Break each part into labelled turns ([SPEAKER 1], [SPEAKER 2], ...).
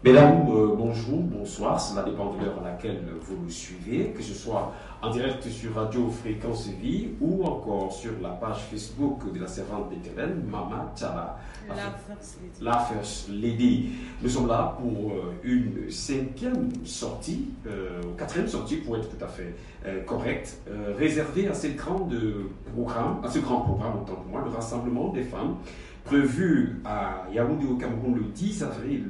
[SPEAKER 1] Mesdames, bonjour, bonsoir, cela dépend de l'heure à laquelle vous nous suivez, que ce soit en direct sur Radio Fréquence Vie ou encore sur la page Facebook de la servante d'Éternel, Mama Tchala, la First Lady. Nous sommes là pour une cinquième sortie, quatrième sortie pour être tout à fait correct, réservée à ce grand programme, autant que moi, le rassemblement des femmes, prévu à Yaoundé au Cameroun le 10 avril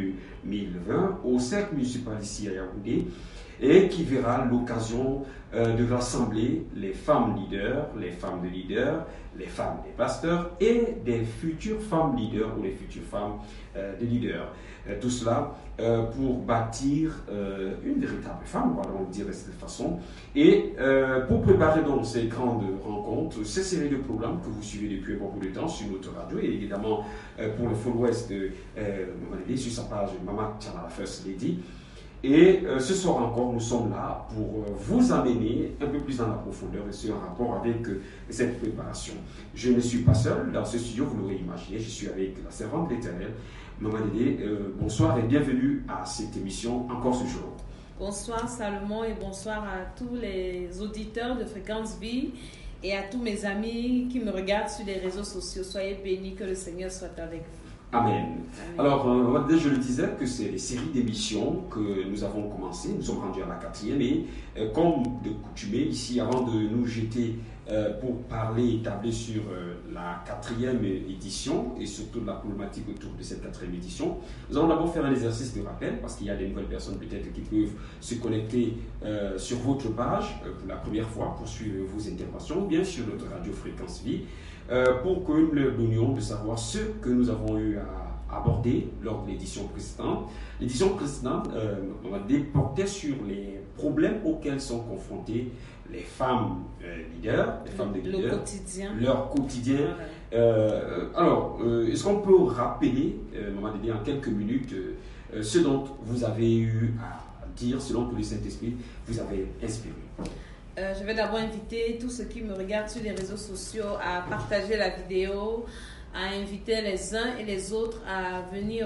[SPEAKER 1] 2020 au cercle municipal ici à Yaoundé, et qui verra l'occasion de rassembler les femmes leaders, les femmes de leaders, les femmes des pasteurs et des futures femmes leaders ou les futures femmes de leaders. Tout cela pour bâtir une véritable femme, voilà, on le dirait de cette façon. Et pour préparer donc ces grandes rencontres, ces séries de programmes que vous suivez depuis un bon bout de temps sur notre radio, et évidemment pour le Full West sur sa page Mama Tchala, la First Lady. Et ce soir encore, nous sommes là pour vous amener un peu plus dans la profondeur et c'est en rapport avec cette préparation. Je ne suis pas seul dans ce studio, vous l'aurez imaginé, je suis avec la servante de l'Éternel, Maman Dédé. Bonsoir et bienvenue à cette émission encore ce jour.
[SPEAKER 2] Bonsoir Salomon et bonsoir à tous les auditeurs de Fréquence Vie et à tous mes amis qui me regardent sur les réseaux sociaux. Soyez bénis, que le Seigneur soit avec vous.
[SPEAKER 1] Amen.
[SPEAKER 2] Amen.
[SPEAKER 1] Alors, je le disais que c'est les séries d'émissions que nous avons commencé. Nous sommes rendus à la quatrième et comme de coutume ici, avant de nous jeter pour parler et tabler sur la quatrième édition et surtout la problématique autour de cette quatrième édition, nous allons d'abord faire un exercice de rappel parce qu'il y a des nouvelles personnes peut-être qui peuvent se connecter sur votre page pour la première fois pour suivre vos interventions ou bien sur notre radio Fréquence Vie. Pour que nous leur donnions de savoir ce que nous avons eu à aborder lors de l'édition précédente. L'édition précédente portait sur les problèmes auxquels sont confrontées les femmes leaders, les femmes de leaders, leur quotidien. Alors, est-ce qu'on peut rappeler, Maman Dédé, en quelques minutes, ce dont vous avez eu à dire, selon que le Saint-Esprit vous avait inspiré?
[SPEAKER 2] Je vais d'abord inviter tous ceux qui me regardent sur les réseaux sociaux à partager la vidéo, à inviter les uns et les autres à venir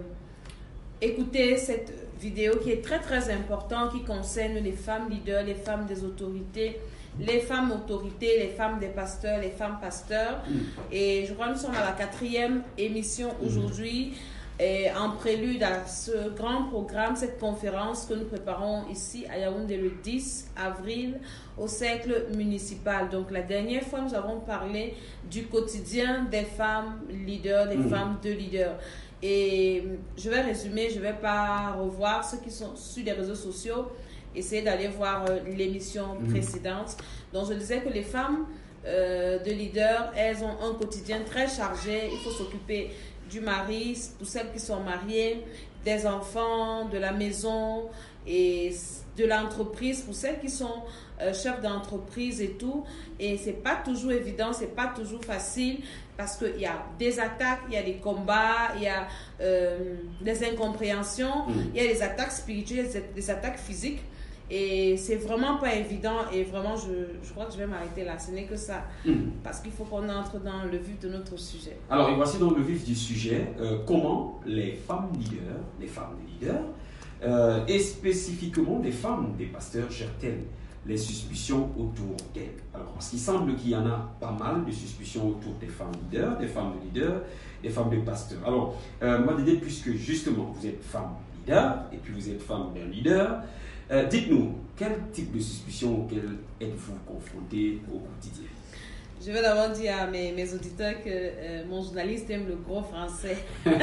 [SPEAKER 2] écouter cette vidéo qui est très très importante, qui concerne les femmes leaders, les femmes des autorités, les femmes autorités, les femmes des pasteurs, les femmes pasteurs. Et je crois que nous sommes à la quatrième émission aujourd'hui. Et en prélude à ce grand programme, cette conférence que nous préparons ici à Yaoundé le 10 avril au cercle municipal. Donc la dernière fois, nous avons parlé du quotidien des femmes leaders, des femmes de leaders. Et je vais résumer, je ne vais pas revoir ceux qui sont sur les réseaux sociaux, essayer d'aller voir l'émission précédente. Donc je disais que les femmes de leaders, elles ont un quotidien très chargé, il faut s'occuper du mari, pour celles qui sont mariées, des enfants, de la maison et de l'entreprise, pour celles qui sont chefs d'entreprise et tout. Et c'est pas toujours évident, c'est pas toujours facile parce qu'il y a des attaques, il y a des combats, il y a des incompréhensions, il y a des attaques spirituelles, des attaques physiques. Et c'est vraiment pas évident et vraiment je crois que je vais m'arrêter là, ce n'est que ça, parce qu'il faut qu'on entre dans le vif de notre sujet.
[SPEAKER 1] Alors et voici dans le vif du sujet, comment les femmes des leaders et spécifiquement des femmes des pasteurs gèrent-elles les suspicions autour d'elles. Alors parce qu'il semble qu'il y en a pas mal de suspicions autour des femmes leaders, des femmes de leaders, des femmes de pasteurs. Alors moi Dédé, puisque justement vous êtes femme leader et puis vous êtes femme d'un leader, dites-nous, quel type de suspicion auquel êtes-vous confronté au quotidien?
[SPEAKER 2] Je vais d'abord dire à mes auditeurs que mon journaliste aime le gros français. Donc,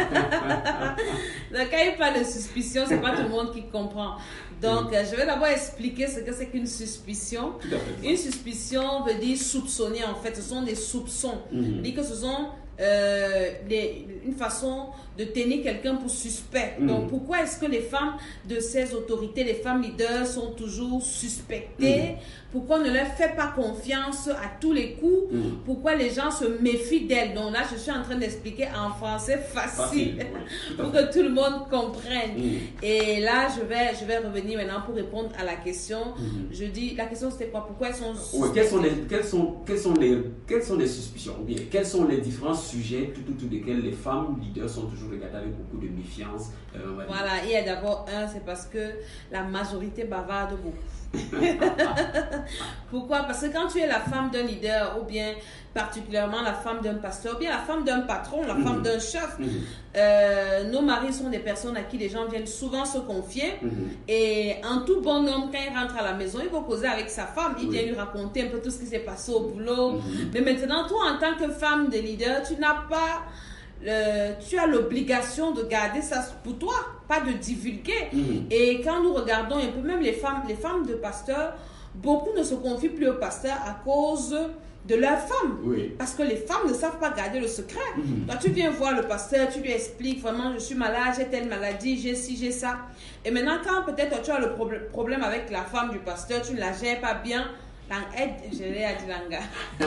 [SPEAKER 2] quand il parle de suspicion, ce n'est pas tout le monde qui comprend. Donc, je vais d'abord expliquer ce que c'est qu'une suspicion. Une suspicion veut dire soupçonner, en fait. Ce sont des soupçons. C'est-à-dire que ce sont une façon de tenir quelqu'un pour suspect. Donc pourquoi est-ce que les femmes de ces autorités, les femmes leaders sont toujours suspectées? Pourquoi on ne leur fait pas confiance à tous les coups? Pourquoi les gens se méfient d'elles? Donc là je suis en train d'expliquer en français facile pour que tout le monde comprenne. Et là je vais revenir maintenant pour répondre à la question. Je dis, la question c'était quoi? Pourquoi elles sont suspectées?
[SPEAKER 1] Quelles sont les suspicions? Ou bien quelles sont les différentes sujets autour desquels les femmes leaders sont toujours regardées avec beaucoup de méfiance.
[SPEAKER 2] Voilà, il y a d'abord c'est parce que la majorité bavarde beaucoup. Pourquoi? Parce que quand tu es la femme d'un leader, ou bien particulièrement la femme d'un pasteur, ou bien la femme d'un patron, la femme d'un chef, nos maris sont des personnes à qui les gens viennent souvent se confier. Et en tout bon homme, quand il rentre à la maison, il va causer avec sa femme, il vient lui raconter un peu tout ce qui s'est passé au boulot. Mais maintenant, toi, en tant que femme de leader, tu n'as pas... tu as l'obligation de garder ça pour toi, pas de divulguer. Et quand nous regardons un peu, même les femmes de pasteurs, beaucoup ne se confient plus au pasteur à cause de leurs femmes. Parce que les femmes ne savent pas garder le secret. Quand tu viens voir le pasteur, tu lui expliques vraiment, je suis malade, j'ai telle maladie, j'ai ci, j'ai ça. Et maintenant, quand peut-être tu as le problème avec la femme du pasteur, tu ne la gères pas bien, je l'ai à Dilanga.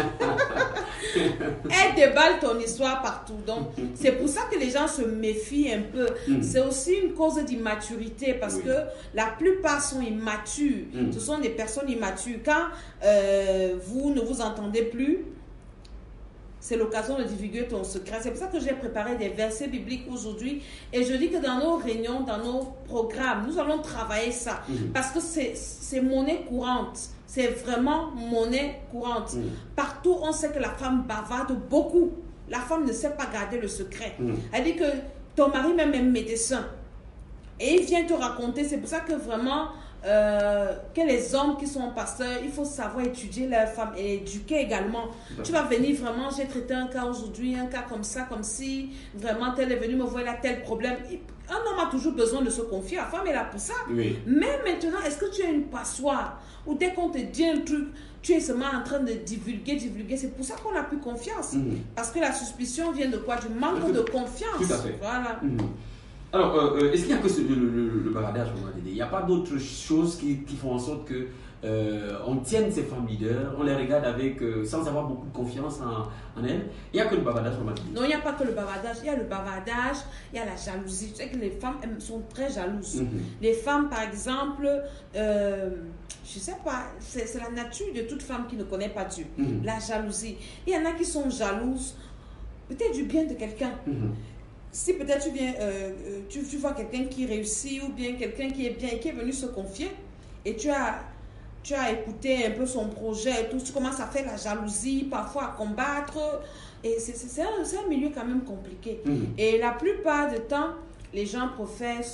[SPEAKER 2] Elle déballe ton histoire partout. Donc, c'est pour ça que les gens se méfient un peu. C'est aussi une cause d'immaturité parce que la plupart sont immatures. Ce sont des personnes immatures. Quand vous ne vous entendez plus, c'est l'occasion de divulguer ton secret. C'est pour ça que j'ai préparé des versets bibliques aujourd'hui. Et je dis que dans nos réunions, dans nos programmes, nous allons travailler ça. Parce que c'est monnaie courante. C'est vraiment monnaie courante. Partout, on sait que la femme bavarde beaucoup. La femme ne sait pas garder le secret. Elle dit que ton mari même est médecin. Et il vient te raconter. C'est pour ça que vraiment... que les hommes qui sont pasteurs, il faut savoir étudier leurs femmes et éduquer également. Tu vas venir vraiment, j'ai traité un cas aujourd'hui, un cas comme ça, comme si vraiment tel est venu me voir, il a tel problème. Un homme a toujours besoin de se confier, la femme est là pour ça. Mais maintenant, est-ce que tu as une passoire où dès qu'on te dit un truc, tu es seulement en train de divulguer, c'est pour ça qu'on n'a plus confiance. Parce que la suspicion vient de quoi? Du manque de confiance.
[SPEAKER 1] Tout à fait.
[SPEAKER 2] Voilà.
[SPEAKER 1] Alors, est-ce qu'il n'y a que le bavardage au moment donné? Il n'y a pas d'autres choses qui font en sorte que on tienne ces femmes leaders, on les regarde avec, sans avoir beaucoup de confiance en elles? Il n'y a que le bavardage au moment donné?
[SPEAKER 2] Non, il n'y a pas que le bavardage. Il y a le bavardage, il y a la jalousie. Tu sais que les femmes sont très jalouses. Les femmes, par exemple, je ne sais pas, c'est la nature de toute femme qui ne connaît pas Dieu. La jalousie. Il y en a qui sont jalouses, peut-être du bien de quelqu'un. Si peut-être tu viens, tu vois quelqu'un qui réussit ou bien quelqu'un qui est bien et qui est venu se confier et tu as écouté un peu son projet et tout, tu commences à faire la jalousie, parfois à combattre. Et c'est un milieu quand même compliqué. Et la plupart du temps, les gens préfèrent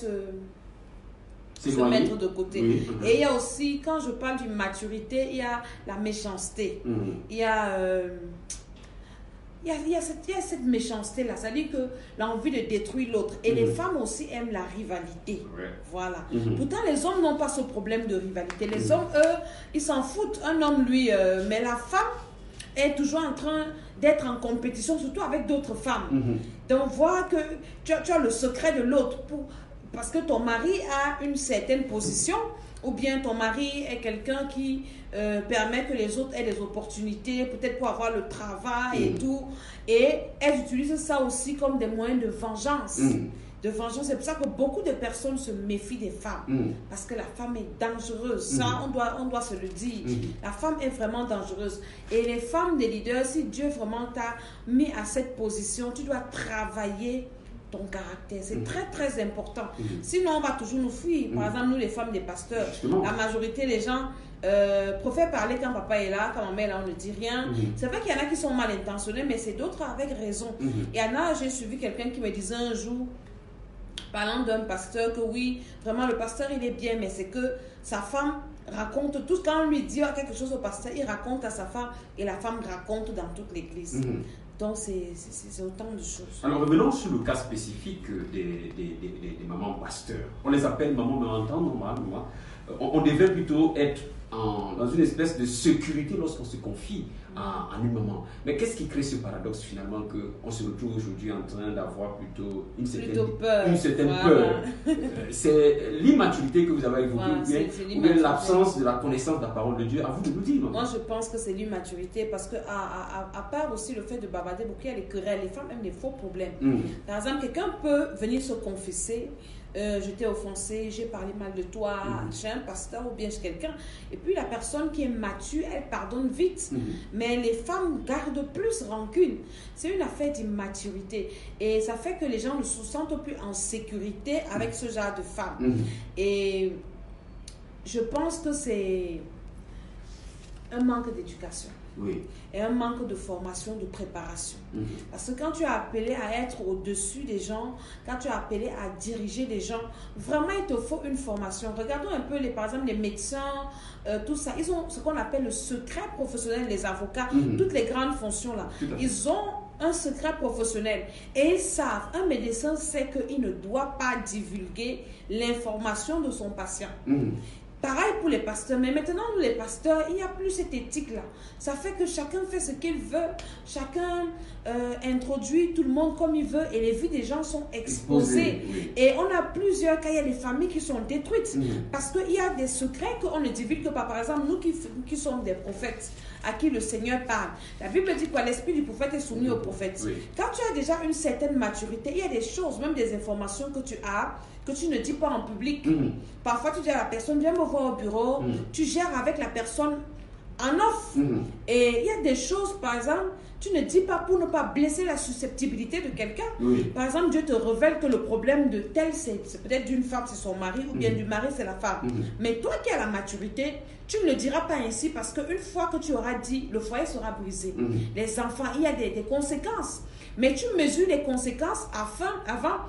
[SPEAKER 2] se mettre de côté. Et il y a aussi, quand je parle d'une maturité, il y a la méchanceté. Il y a... Il y a cette méchanceté-là, c'est-à-dire que l'envie de détruire l'autre. Et les femmes aussi aiment la rivalité. Voilà. Pourtant, les hommes n'ont pas ce problème de rivalité. Les hommes, eux, ils s'en foutent. Un homme, lui, mais la femme est toujours en train d'être en compétition, surtout avec d'autres femmes. Donc, voir que tu as le secret de l'autre parce que ton mari a une certaine position, ou bien ton mari est quelqu'un qui permet que les autres aient des opportunités, peut-être pour avoir le travail et tout. Et elles utilisent ça aussi comme des moyens de vengeance. De vengeance. C'est pour ça que beaucoup de personnes se méfient des femmes. Parce que la femme est dangereuse. Ça, on doit se le dire. La femme est vraiment dangereuse. Et les femmes des leaders, si Dieu vraiment t'a mis à cette position, tu dois travailler ton caractère. C'est très très important. Sinon, on va toujours nous fuir. Par exemple, nous les femmes des pasteurs, la majorité des gens préfèrent parler quand papa est là, quand maman est là, on ne dit rien. C'est vrai qu'il y en a qui sont mal intentionnés, mais c'est d'autres avec raison. Il y en a, j'ai suivi quelqu'un qui me disait un jour, parlant d'un pasteur, que oui, vraiment le pasteur il est bien, mais c'est que sa femme raconte tout. Quand on lui dit quelque chose au pasteur, il raconte à sa femme et la femme raconte dans toute l'église. Donc, c'est autant de choses. Alors,
[SPEAKER 1] revenons sur le cas spécifique des mamans pasteurs. On les appelle mamans, mais en temps normal, on devait plutôt être dans une espèce de sécurité lorsqu'on se confie à une maman. Mais qu'est-ce qui crée ce paradoxe finalement qu'on se retrouve aujourd'hui en train d'avoir plutôt une certaine peur. C'est l'immaturité que vous avez évoquée, ou bien l'absence de la connaissance de la parole de Dieu. À vous de nous dire.
[SPEAKER 2] Moi, je pense que c'est l'immaturité parce que à part aussi le fait de bavarder beaucoup, il y a les querelles. Les femmes aiment les faux problèmes. Par exemple, quelqu'un peut venir se confesser je t'ai offensé, j'ai parlé mal de toi, chez un pasteur ou bien chez quelqu'un. Et puis la personne qui est mature, elle pardonne vite. Mais les femmes gardent plus rancune. C'est une affaire d'immaturité. Et ça fait que les gens ne se sentent plus en sécurité avec ce genre de femmes. Et je pense que c'est un manque d'éducation.
[SPEAKER 1] Oui.
[SPEAKER 2] Et un manque de formation, de préparation. Parce que quand tu es appelé à être au-dessus des gens, quand tu es appelé à diriger des gens, vraiment il te faut une formation. Regardons un peu, par exemple, les médecins, tout ça. Ils ont ce qu'on appelle le secret professionnel, les avocats, toutes les grandes fonctions là. Ils ont un secret professionnel et ils savent, un médecin sait qu'il ne doit pas divulguer l'information de son patient. Pareil pour les pasteurs, mais maintenant, nous les pasteurs, il n'y a plus cette éthique-là. Ça fait que chacun fait ce qu'il veut, chacun introduit tout le monde comme il veut et les vies des gens sont exposées. Et on a plusieurs cas, il y a des familles qui sont détruites parce qu'il y a des secrets qu'on ne divulgue pas. Par exemple, nous qui sommes des prophètes, à qui le Seigneur parle. La Bible dit quoi? L'esprit du prophète est soumis au prophète. Quand tu as déjà une certaine maturité, il y a des choses, même des informations que tu as, que tu ne dis pas en public. Parfois, tu dis à la personne, viens me voir au bureau, tu gères avec la personne en off. Et il y a des choses, par exemple, tu ne dis pas pour ne pas blesser la susceptibilité de quelqu'un. Par exemple, Dieu te révèle que le problème de tel, c'est peut-être d'une femme, c'est son mari, ou bien du mari, c'est la femme. Mais toi qui as la maturité, tu ne le diras pas ainsi parce qu'une fois que tu auras dit, le foyer sera brisé. Les enfants, il y a des conséquences. Mais tu mesures les conséquences avant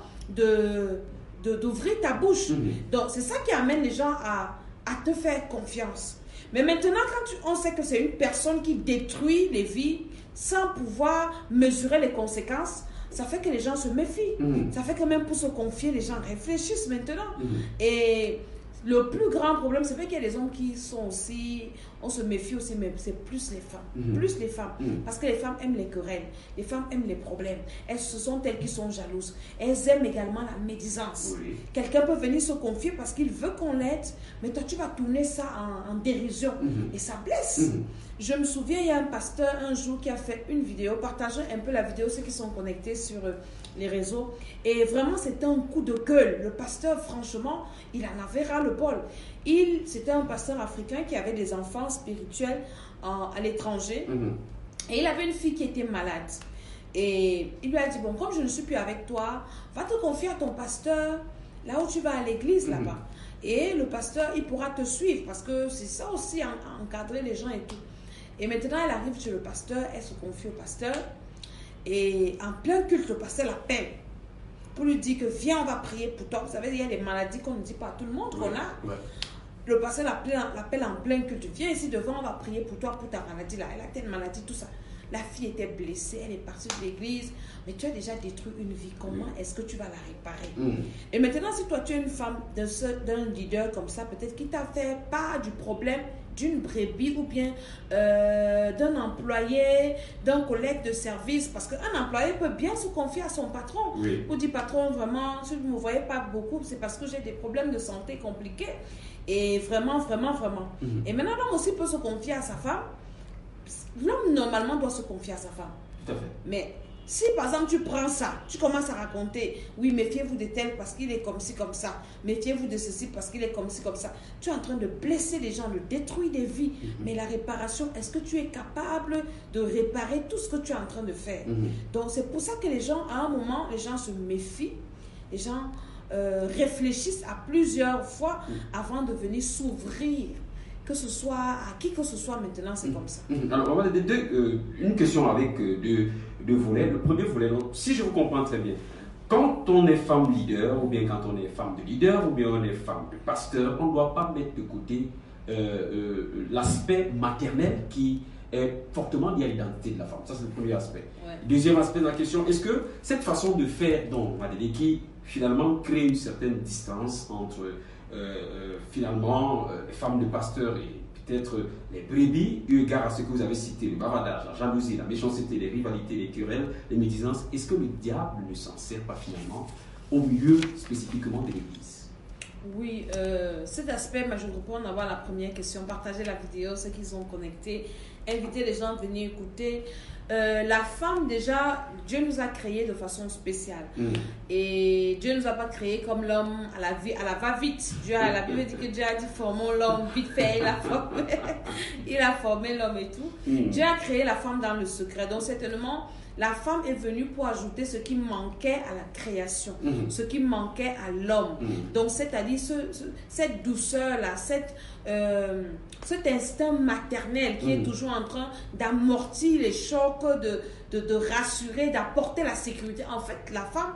[SPEAKER 2] d'ouvrir ta bouche. Donc, c'est ça qui amène les gens à te faire confiance. Mais maintenant, quand on sait que c'est une personne qui détruit les vies sans pouvoir mesurer les conséquences, ça fait que les gens se méfient. Ça fait que même pour se confier, les gens réfléchissent maintenant. Et le plus grand problème, c'est vrai qu'il y a des hommes qui sont aussi, on se méfie aussi, mais c'est plus les femmes. Plus les femmes. Parce que les femmes aiment les querelles. Les femmes aiment les problèmes. Ce sont elles qui sont jalouses. Elles aiment également la médisance. Quelqu'un peut venir se confier parce qu'il veut qu'on l'aide, mais toi, tu vas tourner ça en dérision. Et ça blesse. Je me souviens, il y a un pasteur un jour qui a fait une vidéo, partagez un peu la vidéo, ceux qui sont connectés sur les réseaux. Et vraiment, c'était un coup de gueule. Le pasteur, franchement, il en avait ras-le-bol. C'était un pasteur africain qui avait des enfants spirituels à l'étranger. Et il avait une fille qui était malade. Et il lui a dit, bon, comme je ne suis plus avec toi, va te confier à ton pasteur, là où tu vas à l'église, là-bas. Et le pasteur, il pourra te suivre, parce que c'est ça aussi, encadrer les gens et tout. Et maintenant, elle arrive chez le pasteur, elle se confie au pasteur. Et en plein culte, le pasteur l'appelle pour lui dire que viens, on va prier pour toi. Vous savez, il y a des maladies qu'on ne dit pas à tout le monde qu'on a. Le pasteur l'appelle en plein culte. Viens ici devant, on va prier pour toi, pour ta maladie là. Elle a telle maladie, tout ça. La fille était blessée, elle est partie de l'église. Mais tu as déjà détruit une vie. Comment est-ce que tu vas la réparer? Et maintenant, si toi tu es une femme d'un leader comme ça, peut-être qui t'a fait part du problème d'une brebis ou bien d'un employé, d'un collègue de service, parce qu'un employé peut bien se confier à son patron. Ou dit, patron, vraiment, si vous ne me voyez pas beaucoup, c'est parce que j'ai des problèmes de santé compliqués. Et vraiment, vraiment, vraiment. Et maintenant, l'homme aussi peut se confier à sa femme. L'homme, normalement, doit se confier à sa femme.
[SPEAKER 1] Tout à fait.
[SPEAKER 2] Mais si, par exemple, tu prends ça, tu commences à raconter, oui, méfiez-vous de tel parce qu'il est comme ci, comme ça. Méfiez-vous de ceci parce qu'il est comme ci, comme ça. Tu es en train de blesser les gens, de détruire des vies. Mais la réparation, est-ce que tu es capable de réparer tout ce que tu es en train de faire? Donc, c'est pour ça que les gens, à un moment, les gens se méfient. Les gens réfléchissent à plusieurs fois avant de venir s'ouvrir. Que ce soit à qui que ce soit maintenant, c'est comme ça.
[SPEAKER 1] Alors, on va une question avec deux volets. Le premier volet, donc, si je vous comprends très bien, quand on est femme leader, ou bien quand on est femme de leader, ou bien on est femme de pasteur, on ne doit pas mettre de côté l'aspect maternel qui est fortement lié à l'identité de la femme. Ça, c'est le premier aspect. Deuxième aspect de la question, est-ce que cette façon de faire, donc, qui finalement crée une certaine distance entre finalement les femmes de pasteurs et peut-être les brebis, eu égard à ce que vous avez cité, le bavardage, la jalousie, la méchanceté, les rivalités, les querelles, les médisances, est-ce que le diable ne s'en sert pas finalement au milieu spécifiquement de l'Église?
[SPEAKER 2] Oui, cet aspect, je reprends d'abord la première question, partager la vidéo, ceux qui sont connectés. inviter les gens à venir écouter. La femme, déjà, Dieu nous a créés de façon spéciale. Et Dieu ne nous a pas créés comme l'homme à la va-vite. La Bible dit que Dieu a dit formons l'homme vite fait, il a formé l'homme et tout. Dieu a créé la femme dans le secret. Donc certainement, la femme est venue pour ajouter ce qui manquait à la création, ce qui manquait à l'homme. Donc c'est-à-dire cette douceur-là, cet instinct maternel qui est toujours en train d'amortir les chocs, de rassurer, d'apporter la sécurité. En fait, la femme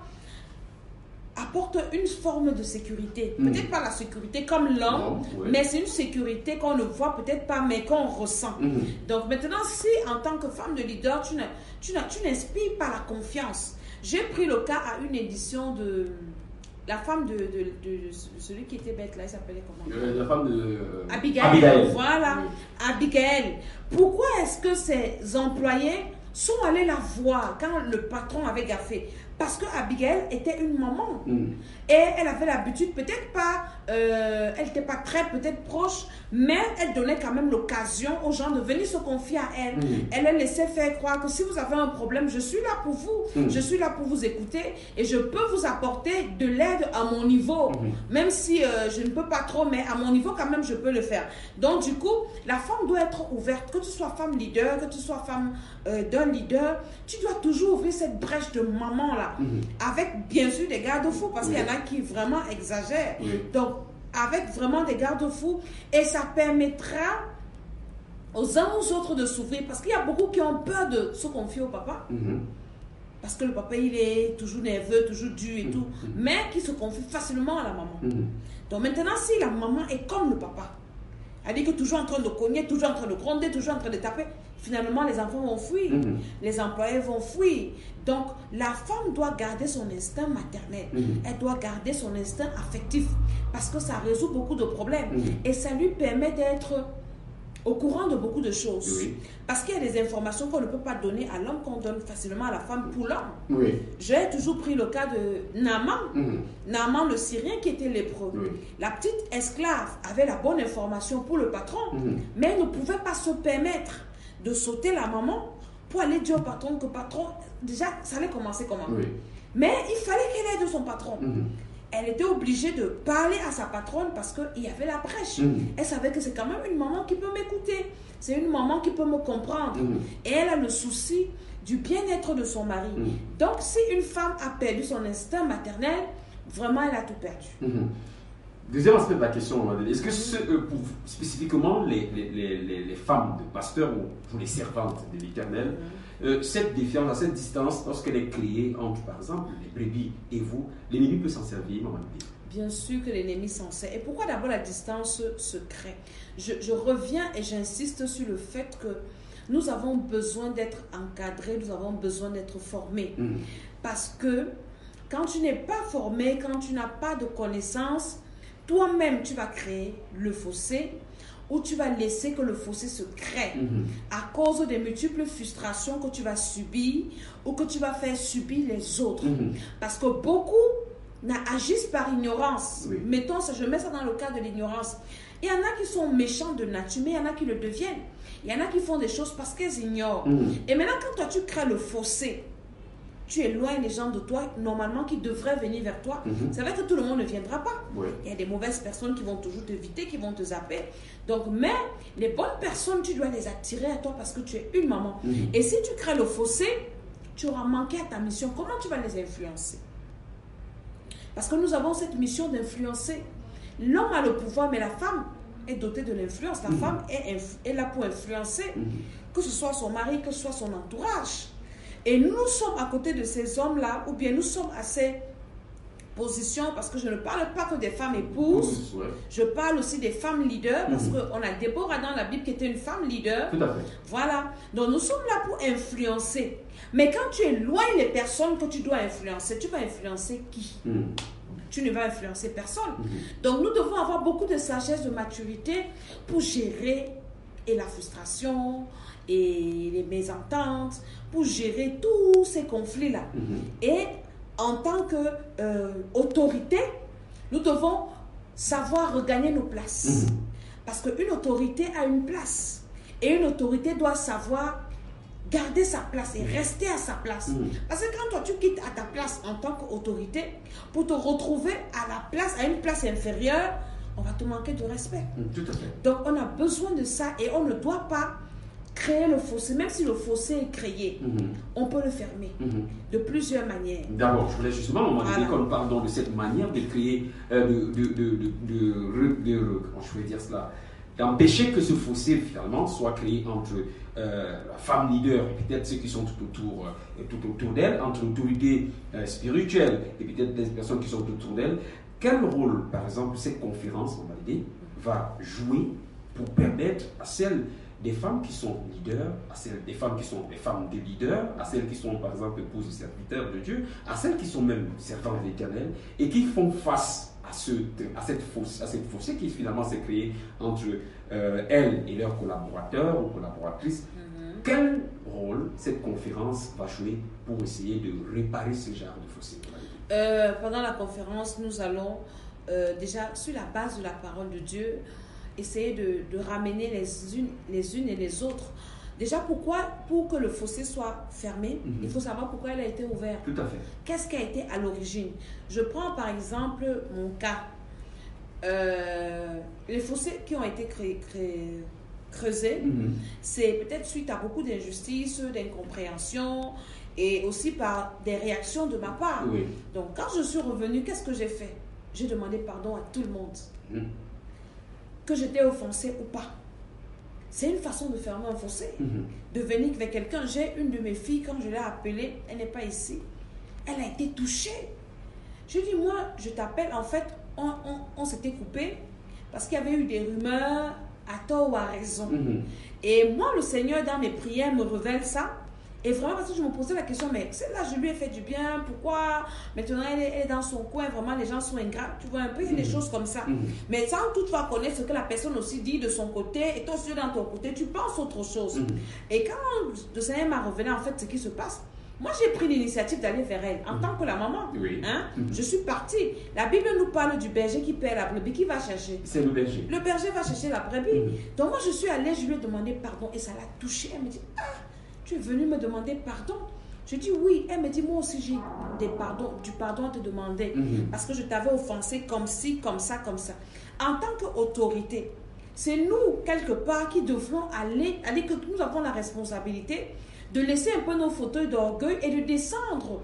[SPEAKER 2] apporte une forme de sécurité. Peut-être pas la sécurité comme l'homme, mais c'est une sécurité qu'on ne voit peut-être pas, mais qu'on ressent. Donc maintenant, si en tant que femme de leader, tu n'inspires pas la confiance. J'ai pris le cas à une édition de... La femme de celui qui était bête là, il s'appelait comment?
[SPEAKER 1] La femme de...
[SPEAKER 2] Abigail. Voilà, Abigail. Pourquoi est-ce que ces employés sont allés la voir quand le patron avait gaffé? Parce que Abigail était une maman. Et elle avait l'habitude, peut-être pas, elle n'était pas très peut-être proche, mais elle donnait quand même l'occasion aux gens de venir se confier à elle. Elle leur laissait faire croire que si vous avez un problème, je suis là pour vous. Je suis là pour vous écouter et je peux vous apporter de l'aide à mon niveau. Même si je ne peux pas trop, mais à mon niveau quand même, je peux le faire. Donc du coup, la femme doit être ouverte. Que tu sois femme leader, que tu sois femme d'un leader, tu dois toujours ouvrir cette brèche de maman là. Avec bien sûr des garde-fous, parce qu'il y en a qui vraiment exagèrent. Donc avec vraiment des garde-fous, et ça permettra aux uns aux autres de s'ouvrir, parce qu'il y a beaucoup qui ont peur de se confier au papa, parce que le papa il est toujours nerveux, toujours dur et tout, mais qui se confie facilement à la maman. Donc maintenant, si la maman est comme le papa, elle dit que toujours en train de cogner, toujours en train de gronder, toujours en train de taper, finalement les enfants vont fuir, les employés vont fuir. Donc la femme doit garder son instinct maternel, elle doit garder son instinct affectif, parce que ça résout beaucoup de problèmes et ça lui permet d'être au courant de beaucoup de choses. Parce qu'il y a des informations qu'on ne peut pas donner à l'homme qu'on donne facilement à la femme pour l'homme. J'ai toujours pris le cas de Naaman, Naaman le Syrien qui était lépreux. La petite esclave avait la bonne information pour le patron, mais elle ne pouvait pas se permettre de sauter la maman pour aller dire au patron que patron, déjà ça allait commencer comment. Mais il fallait qu'elle aide son patron. Elle était obligée de parler à sa patronne parce qu'il y avait la brèche. Elle savait que c'est quand même une maman qui peut m'écouter. C'est une maman qui peut me comprendre. Et elle a le souci du bien-être de son mari. Donc, si une femme a perdu son instinct maternel, vraiment, elle a tout perdu.
[SPEAKER 1] Deuxième aspect de la question, est-ce que spécifiquement les femmes de pasteurs ou pour les servantes de l'Éternel, cette défiance, cette distance, lorsqu'elle est créée entre, par exemple, les brebis et vous, l'ennemi peut s'en servir, maman?
[SPEAKER 2] Bien sûr que l'ennemi s'en sert. Et pourquoi d'abord la distance se crée? Je reviens et j'insiste sur le fait que nous avons besoin d'être encadrés, nous avons besoin d'être formés. Parce que quand tu n'es pas formé, quand tu n'as pas de connaissances, toi-même tu vas créer le fossé, ou tu vas laisser que le fossé se crée à cause des multiples frustrations que tu vas subir ou que tu vas faire subir les autres. Parce que beaucoup agissent par ignorance. Mettons, je mets ça dans le cas de l'ignorance. Il y en a qui sont méchants de nature, mais il y en a qui le deviennent. Il y en a qui font des choses parce qu'elles ignorent. Et maintenant, quand toi tu crées le fossé, tu éloignes les gens de toi, normalement, qui devraient venir vers toi. C'est vrai que tout le monde ne viendra pas. Il y a des mauvaises personnes qui vont toujours t'éviter, qui vont te zapper. Donc, mais les bonnes personnes, tu dois les attirer à toi parce que tu es une maman. Et si tu crées le fossé, tu auras manqué à ta mission. Comment tu vas les influencer? Parce que nous avons cette mission d'influencer. L'homme a le pouvoir, mais la femme est dotée de l'influence. La femme est là pour influencer, que ce soit son mari, que ce soit son entourage. Et nous sommes à côté de ces hommes-là, ou bien nous sommes à ces positions, parce que je ne parle pas que des femmes épouses, je parle aussi des femmes leaders, parce qu'on a Déborah dans la Bible qui était une femme leader.
[SPEAKER 1] Tout à fait.
[SPEAKER 2] Voilà. Donc nous sommes là pour influencer. Mais quand tu éloignes les personnes que tu dois influencer, tu vas influencer qui? Tu ne vas influencer personne. Donc nous devons avoir beaucoup de sagesse, de maturité pour gérer et la frustration et les mésententes, pour gérer tous ces conflits-là. Et en tant qu'autorité, nous devons savoir regagner nos places. Parce qu'une autorité a une place. Et une autorité doit savoir garder sa place et rester à sa place. Parce que quand toi tu quittes à ta place en tant qu'autorité pour te retrouver à une place inférieure, on va te manquer de respect.
[SPEAKER 1] Tout à fait.
[SPEAKER 2] Donc on a besoin de ça et on ne doit pas créer le fossé. Même si le fossé est créé, on peut le fermer de plusieurs manières.
[SPEAKER 1] D'abord, je voulais justement, à un moment donné, qu'on parle de cette manière de créer, comment je vais dire cela, d'empêcher que ce fossé finalement soit créé entre la femme leader et peut-être ceux qui sont tout autour d'elle, entre l'autorité spirituelle et peut-être des personnes qui sont tout autour d'elle. Quel rôle, par exemple, cette conférence, on va dire, va jouer pour permettre à celles des femmes qui sont leaders, à celles des femmes qui sont des femmes de leaders, à celles qui sont par exemple épouses de serviteurs de Dieu, à celles qui sont même servantes de l'Éternel et qui font face à cette fossé qui finalement s'est créée entre elles et leurs collaborateurs ou collaboratrices. Quel rôle cette conférence va jouer pour essayer de réparer ce genre de fossé?
[SPEAKER 2] Pendant la conférence, nous allons déjà sur la base de la parole de Dieu essayer de ramener les unes et les autres. Déjà, pourquoi? Pour que le fossé soit fermé, il faut savoir pourquoi il a été ouvert.
[SPEAKER 1] Tout à fait.
[SPEAKER 2] Qu'est-ce qui a été à l'origine? Je prends par exemple mon cas. Les fossés qui ont été creusés, c'est peut-être suite à beaucoup d'injustices, d'incompréhensions et aussi par des réactions de ma part.
[SPEAKER 1] Oui.
[SPEAKER 2] Donc, quand je suis revenue, qu'est-ce que j'ai fait? J'ai demandé pardon à tout le monde. Que j'étais offensée ou pas. C'est une façon de fermer un fossé. De venir avec quelqu'un. J'ai une de mes filles, quand je l'ai appelée, elle n'est pas ici. Elle a été touchée. Je dis, moi, je t'appelle. En fait, on s'était coupé parce qu'il y avait eu des rumeurs à tort ou à raison. Et moi, le Seigneur, dans mes prières, me révèle ça. Et vraiment, parce que je me posais la question, mais celle-là, je lui ai fait du bien, pourquoi maintenant elle est dans son coin, vraiment les gens sont ingrats, tu vois un peu, il y a des choses comme ça. Mais sans toutefois connaître ce que la personne aussi dit de son côté, et toi aussi dans ton côté, tu penses autre chose. Et quand le Seigneur m'a révélé en fait ce qui se passe, moi j'ai pris l'initiative d'aller vers elle, en tant que la maman. Je suis partie. La Bible nous parle du berger qui perd la brebis, qui va chercher.
[SPEAKER 1] C'est le berger.
[SPEAKER 2] Le berger va chercher la brebis. Donc moi je suis allée, je lui ai demandé pardon, et ça l'a touchée. Elle me dit, tu es venue me demander pardon? Je dis oui. Elle me dit, moi aussi j'ai du pardon à te demander. Parce que je t'avais offensé comme ci, comme ça, comme ça. En tant qu'autorité, c'est nous, quelque part, qui devrons aller que nous avons la responsabilité de laisser un peu nos fauteuils d'orgueil et de descendre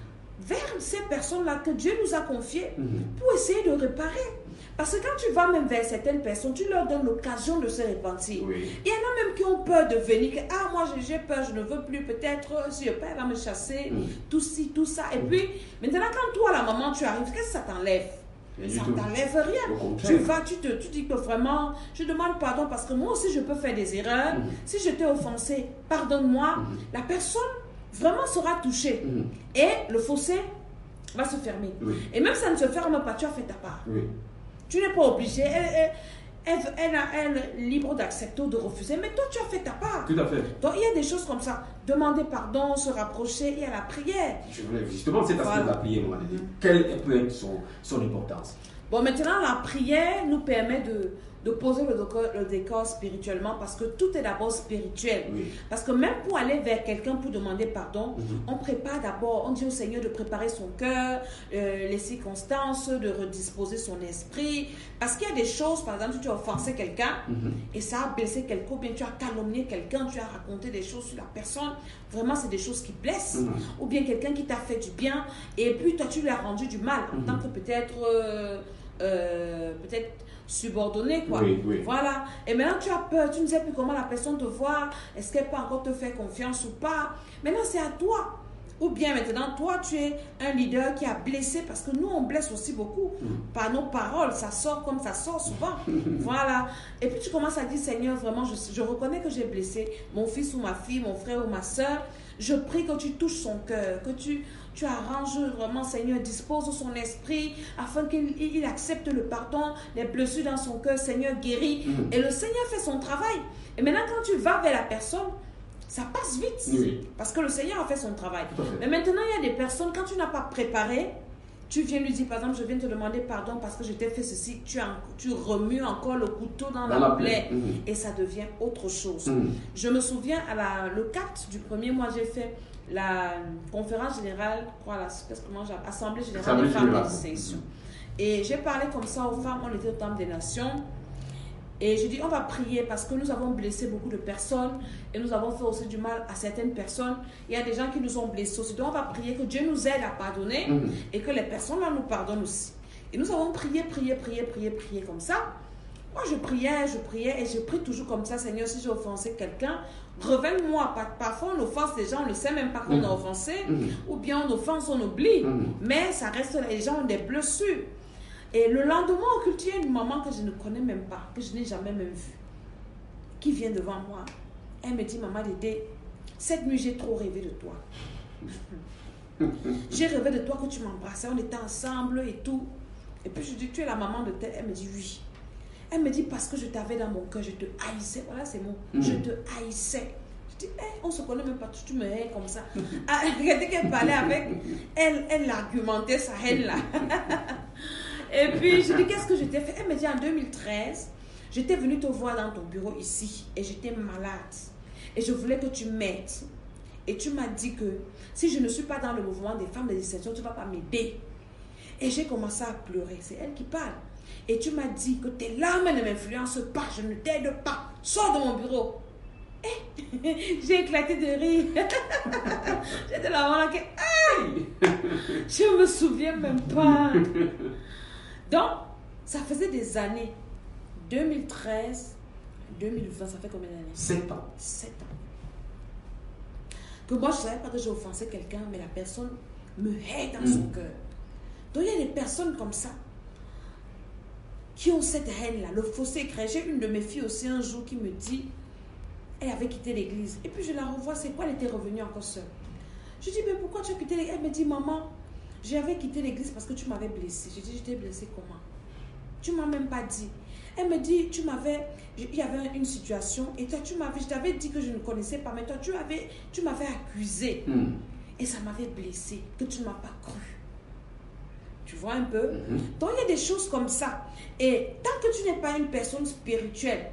[SPEAKER 2] vers ces personnes-là que Dieu nous a confiées pour essayer de réparer. Parce que quand tu vas même vers certaines personnes, tu leur donnes l'occasion de se repentir. Il y en a même qui ont peur de venir. Ah, moi j'ai peur, je ne veux plus, peut-être, si je peur, elle va me chasser, tout ci, tout ça. Et puis, maintenant, quand toi, la maman, tu arrives, qu'est-ce que ça t'enlève? Ça ne t'enlève rien. Tu vas, tu dis que vraiment, je demande pardon parce que moi aussi, je peux faire des erreurs. Si je t'ai offensé, pardonne-moi. La personne vraiment sera touchée. Et le fossé va se fermer. Et même si ça ne se ferme pas, tu as fait ta part. Tu n'es pas obligé. Elle est libre d'accepter ou de refuser. Mais toi, tu as fait ta part.
[SPEAKER 1] Tout à fait.
[SPEAKER 2] Donc, il y a des choses comme ça. Demander pardon, se rapprocher, il y a la prière.
[SPEAKER 1] Je voulais justement cet aspect de la prière, quelle peut être son importance?
[SPEAKER 2] Bon, maintenant, la prière nous permet de poser le décor spirituellement parce que tout est d'abord spirituel. Parce que même pour aller vers quelqu'un pour demander pardon, on prépare d'abord, on dit au Seigneur de préparer son cœur, les circonstances, de redisposer son esprit. Parce qu'il y a des choses, par exemple, si tu as offensé quelqu'un et ça a blessé quelqu'un, ou bien tu as calomnié quelqu'un, tu as raconté des choses sur la personne, vraiment c'est des choses qui blessent. Ou bien quelqu'un qui t'a fait du bien et puis toi tu lui as rendu du mal en tant que peut-être subordonné, quoi. Voilà. Et maintenant, tu as peur, tu ne sais plus comment la personne te voit, est-ce qu'elle peut encore te faire confiance ou pas. Maintenant, c'est à toi. Ou bien maintenant, toi, tu es un leader qui a blessé, parce que nous, on blesse aussi beaucoup par nos paroles. Ça sort comme ça sort souvent. Voilà. Et puis, tu commences à dire, Seigneur, vraiment, je reconnais que j'ai blessé mon fils ou ma fille, mon frère ou ma soeur. Je prie que tu touches son cœur, que tu arranges vraiment, Seigneur, dispose son esprit afin qu'il accepte le pardon, les blessures dans son cœur, Seigneur, guérit. Et le Seigneur fait son travail. Et maintenant, quand tu vas vers la personne, ça passe vite. Parce que le Seigneur a fait son travail. Mais maintenant, il y a des personnes, quand tu n'as pas préparé, tu viens lui dire, par exemple, je viens te demander pardon parce que je t'ai fait ceci, tu remues encore le couteau dans la plaie et ça devient autre chose. Je me souviens, le 4 du premier mois, j'ai fait la conférence générale, assemblée générale des femmes de distinction. Et j'ai parlé comme ça aux femmes, on était au Temple des Nations. Et je dis, on va prier parce que nous avons blessé beaucoup de personnes et nous avons fait aussi du mal à certaines personnes. Il y a des gens qui nous ont blessés aussi. Donc, on va prier que Dieu nous aide à pardonner et que les personnes là nous pardonnent aussi. Et nous avons prié comme ça. Moi, je priais et je prie toujours comme ça. Seigneur, si j'ai offensé quelqu'un, révèle-moi. Parfois, on offense les gens, on ne sait même pas qu'on a offensé. Ou bien on offense, on oublie. Mais ça reste là, les gens ont des blessures. Et le lendemain, au culte, il y a une maman que je ne connais même pas, que je n'ai jamais même vue, qui vient devant moi. Elle me dit, maman Dédé, cette nuit, j'ai trop rêvé de toi. J'ai rêvé de toi que tu m'embrassais, on était ensemble et tout. Et puis je dis, tu es la maman de tel. Elle me dit, oui. Elle me dit, parce que je t'avais dans mon cœur, je te haïssais. Voilà ces mots. Je te haïssais. Je dis, on ne se connaît même pas, tu me hais comme ça. Regardez qu'elle parlait avec, elle argumentait sa haine là. Et puis, je dis, qu'est-ce que je t'ai fait? Elle me dit, en 2013, j'étais venue te voir dans ton bureau ici et j'étais malade. Et je voulais que tu m'aides. Et tu m'as dit que si je ne suis pas dans le mouvement des femmes de distinction, tu ne vas pas m'aider. Et j'ai commencé à pleurer. C'est elle qui parle. Et tu m'as dit que tes larmes ne m'influencent pas, je ne t'aide pas. Sors de mon bureau. Et j'ai éclaté de rire. J'étais là, aïe! Je ne me souviens même pas. Donc, ça faisait des années. 2013, 2020, ça fait combien d'années?
[SPEAKER 1] 7 ans.
[SPEAKER 2] 7 ans. Que moi, je ne savais pas que j'ai offensé quelqu'un, mais la personne me hait dans son cœur. Donc, il y a des personnes comme ça qui ont cette haine-là, le fossé créé. J'ai une de mes filles aussi un jour qui me dit, elle avait quitté l'église. Et puis, je la revois, c'est quoi? Elle était revenue encore seule. Je dis, mais pourquoi tu as quitté l'église? Elle me dit, maman, j'avais quitté l'église parce que tu m'avais blessée. Je dis, je t'ai blessée comment? Tu ne m'as même pas dit. Elle me dit, il y avait une situation et toi, je t'avais dit que je ne connaissais pas, mais toi, tu m'avais accusé. Et ça m'avait blessée, que tu ne m'as pas cru. Tu vois un peu? Donc, il y a des choses comme ça. Et tant que tu n'es pas une personne spirituelle,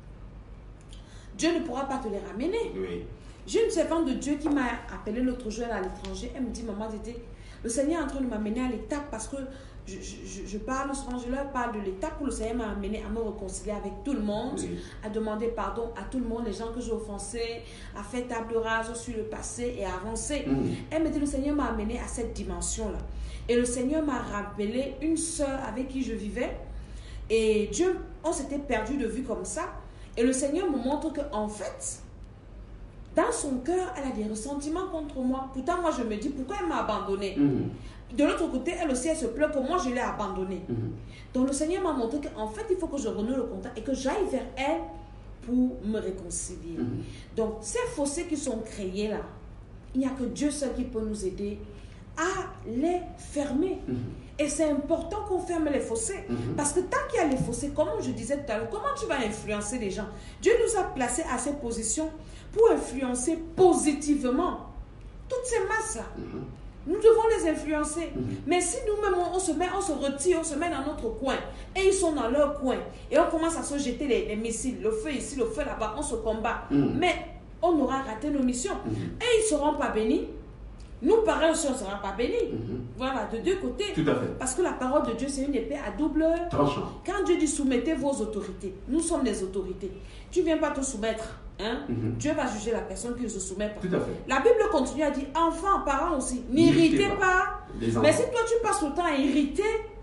[SPEAKER 2] Dieu ne pourra pas te les ramener.
[SPEAKER 1] Oui.
[SPEAKER 2] J'ai une servante de Dieu qui m'a appelé l'autre jour à l'étranger. Elle me dit, maman, le Seigneur est en train de m'amener à l'étape parce que je parle souvent, je leur parle de l'étape où le Seigneur m'a amené à me réconcilier avec tout le monde, à demander pardon à tout le monde, les gens que j'ai offensés, à faire table rase sur le passé et à avancer. Elle me dit, le Seigneur m'a amené à cette dimension-là. Et le Seigneur m'a rappelé une sœur avec qui je vivais. Et Dieu, on s'était perdu de vue comme ça. Et le Seigneur me montre qu'en fait, dans son cœur, elle a des ressentiments contre moi. Pourtant, moi, je me dis, pourquoi elle m'a abandonnée? De l'autre côté, elle aussi, elle se plaint que moi, je l'ai abandonnée. Donc, le Seigneur m'a montré qu'en fait, il faut que je renoue le contact et que j'aille vers elle pour me réconcilier. Donc, ces fossés qui sont créés là, il n'y a que Dieu seul qui peut nous aider à les fermer. Et c'est important qu'on ferme les fossés. Parce que tant qu'il y a les fossés, comme je disais tout à l'heure, comment tu vas influencer les gens? Dieu nous a placés à ces positions pour influencer positivement toutes ces masses-là. Nous devons les influencer. Mais si nous-mêmes, on se retire, on se met dans notre coin, et ils sont dans leur coin, et on commence à se jeter les missiles, le feu ici, le feu là-bas, on se combat. Mais on aura raté nos missions. Et ils ne seront pas bénis. Nous, pareil aussi, on ne sera pas bénis. Voilà, de deux côtés.
[SPEAKER 1] Tout à fait.
[SPEAKER 2] Parce que la parole de Dieu, c'est une épée à double
[SPEAKER 1] tranchant.
[SPEAKER 2] Quand Dieu dit soumettez vos autorités, nous sommes les autorités. Tu ne viens pas te soumettre. Dieu va juger la personne qui ne se soumet pas.
[SPEAKER 1] Tout à fait.
[SPEAKER 2] La Bible continue à dire, enfants, parents aussi, n'irritez pas. Mais si toi, tu passes le temps à irriter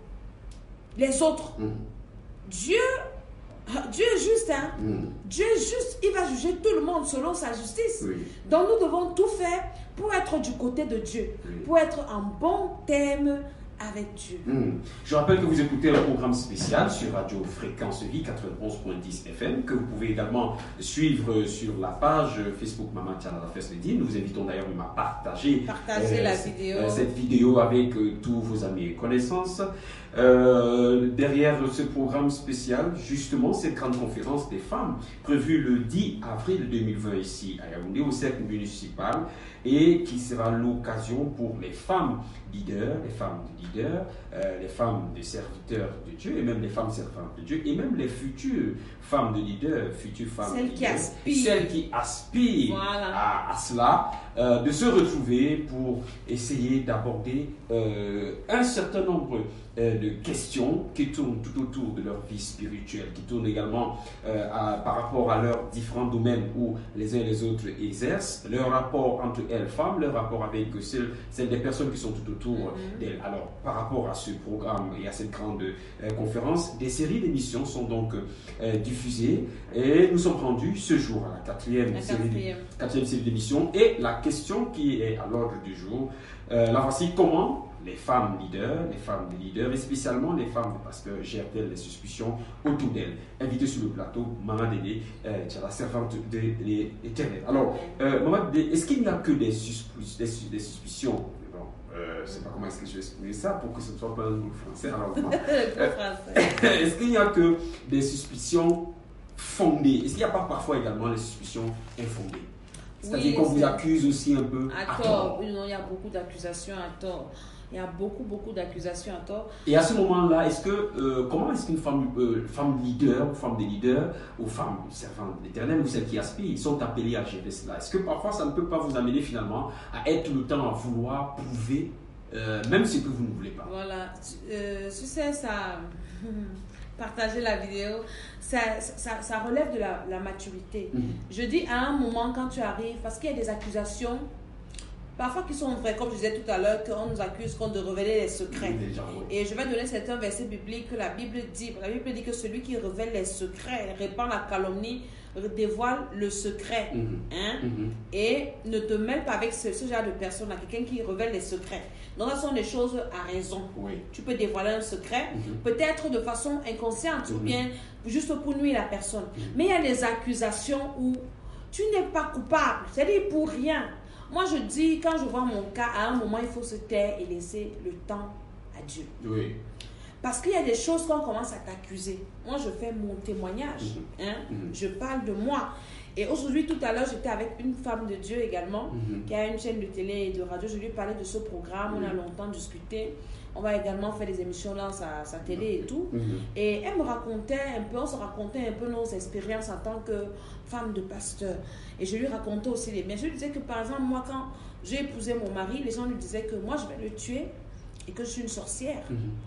[SPEAKER 2] les autres, Dieu est juste, Dieu est juste, il va juger tout le monde selon sa justice. Donc nous devons tout faire pour être du côté de Dieu, pour être en bon terme avec Dieu.
[SPEAKER 1] Je rappelle que vous écoutez un programme spécial sur Radio Fréquence Vie 91.10 FM, que vous pouvez également suivre sur la page Facebook Maman Tchalala Fesledine. Nous vous invitons d'ailleurs même à partager
[SPEAKER 2] la vidéo.
[SPEAKER 1] Cette vidéo avec tous vos amis et connaissances. Derrière ce programme spécial, justement, cette grande conférence des femmes, prévue le 10 avril 2020 ici à Yaoundé, au cercle municipal, et qui sera l'occasion pour les femmes leaders, les femmes de leaders, les femmes de serviteurs de Dieu, et même les femmes servantes de Dieu, et même les futures femmes de leaders, futures femmes
[SPEAKER 2] celles
[SPEAKER 1] de
[SPEAKER 2] qui
[SPEAKER 1] leaders,
[SPEAKER 2] aspirent,
[SPEAKER 1] celles qui aspirent
[SPEAKER 2] voilà.
[SPEAKER 1] à cela, de se retrouver pour essayer d'aborder un certain nombre de questions qui tournent tout autour de leur vie spirituelle, qui tournent également par rapport à leurs différents domaines où les uns et les autres exercent, leur rapport entre elles, femmes, leur rapport avec celles des personnes qui sont tout autour d'elles. Alors, par rapport à ce programme et à cette grande conférence, des séries d'émissions sont donc diffusées et nous sommes rendus ce jour à la quatrième série d'émissions et la question qui est à l'ordre du jour, la voici: comment les femmes leaders et spécialement les femmes de pasteurs gèrent-elles les suspicions autour d'elles? Invité sur le plateau, Maman Dédé, tu es la servante de l'Éternel. Alors, Maman Dédé, est-ce qu'il n'y a que des suspicions? Je ne sais pas comment est-ce que je vais exprimer ça pour que ce ne soit pas un mot français. Alors, est-ce qu'il n'y a que des suspicions fondées? Est-ce qu'il n'y a pas parfois également des suspicions infondées? C'est-à-dire qu'on vous accuse aussi un peu à tort.
[SPEAKER 2] Oui, non, il y a beaucoup d'accusations à tort. Il y a beaucoup d'accusations à tort.
[SPEAKER 1] Et à ce moment-là, comment est-ce qu'une femme leader, ou femme des leaders, ou femme servante de l'Éternel, ou celles qui aspirent, sont appelées à gérer cela? Est-ce que parfois ça ne peut pas vous amener finalement à être tout le temps à vouloir prouver même ce que vous ne voulez pas?
[SPEAKER 2] Voilà. Tu sais, ça... partager la vidéo, ça relève de la maturité. Je dis à un moment quand tu arrives, parce qu'il y a des accusations, parfois qui sont vraies, comme je disais tout à l'heure, qu'on nous accuse de révéler les secrets. Et je vais donner certains versets bibliques que la Bible dit. La Bible dit que celui qui révèle les secrets, répand la calomnie, dévoile le secret. Et ne te mêle pas avec ce genre de personne-là, quelqu'un qui révèle les secrets. Donc, ce sont des choses à raison. Tu peux dévoiler un secret, peut-être de façon inconsciente ou bien juste pour nuire la personne. Mais il y a des accusations où tu n'es pas coupable, c'est-à-dire pour rien. Moi, je dis, quand je vois mon cas, à un moment, il faut se taire et laisser le temps à Dieu. Parce qu'il y a des choses qu'on commence à t'accuser. Moi, je fais mon témoignage. Je parle de moi. Et aujourd'hui, tout à l'heure, j'étais avec une femme de Dieu également, qui a une chaîne de télé et de radio. Je lui parlais de ce programme. On a longtemps discuté. On va également faire des émissions dans sa télé et tout. Et elle me racontait un peu, on se racontait un peu nos expériences en tant que femme de pasteur. Et je lui racontais aussi les miennes. Je lui disais que, par exemple, moi, quand j'ai épousé mon mari, les gens lui disaient que moi, je vais le tuer et que je suis une sorcière.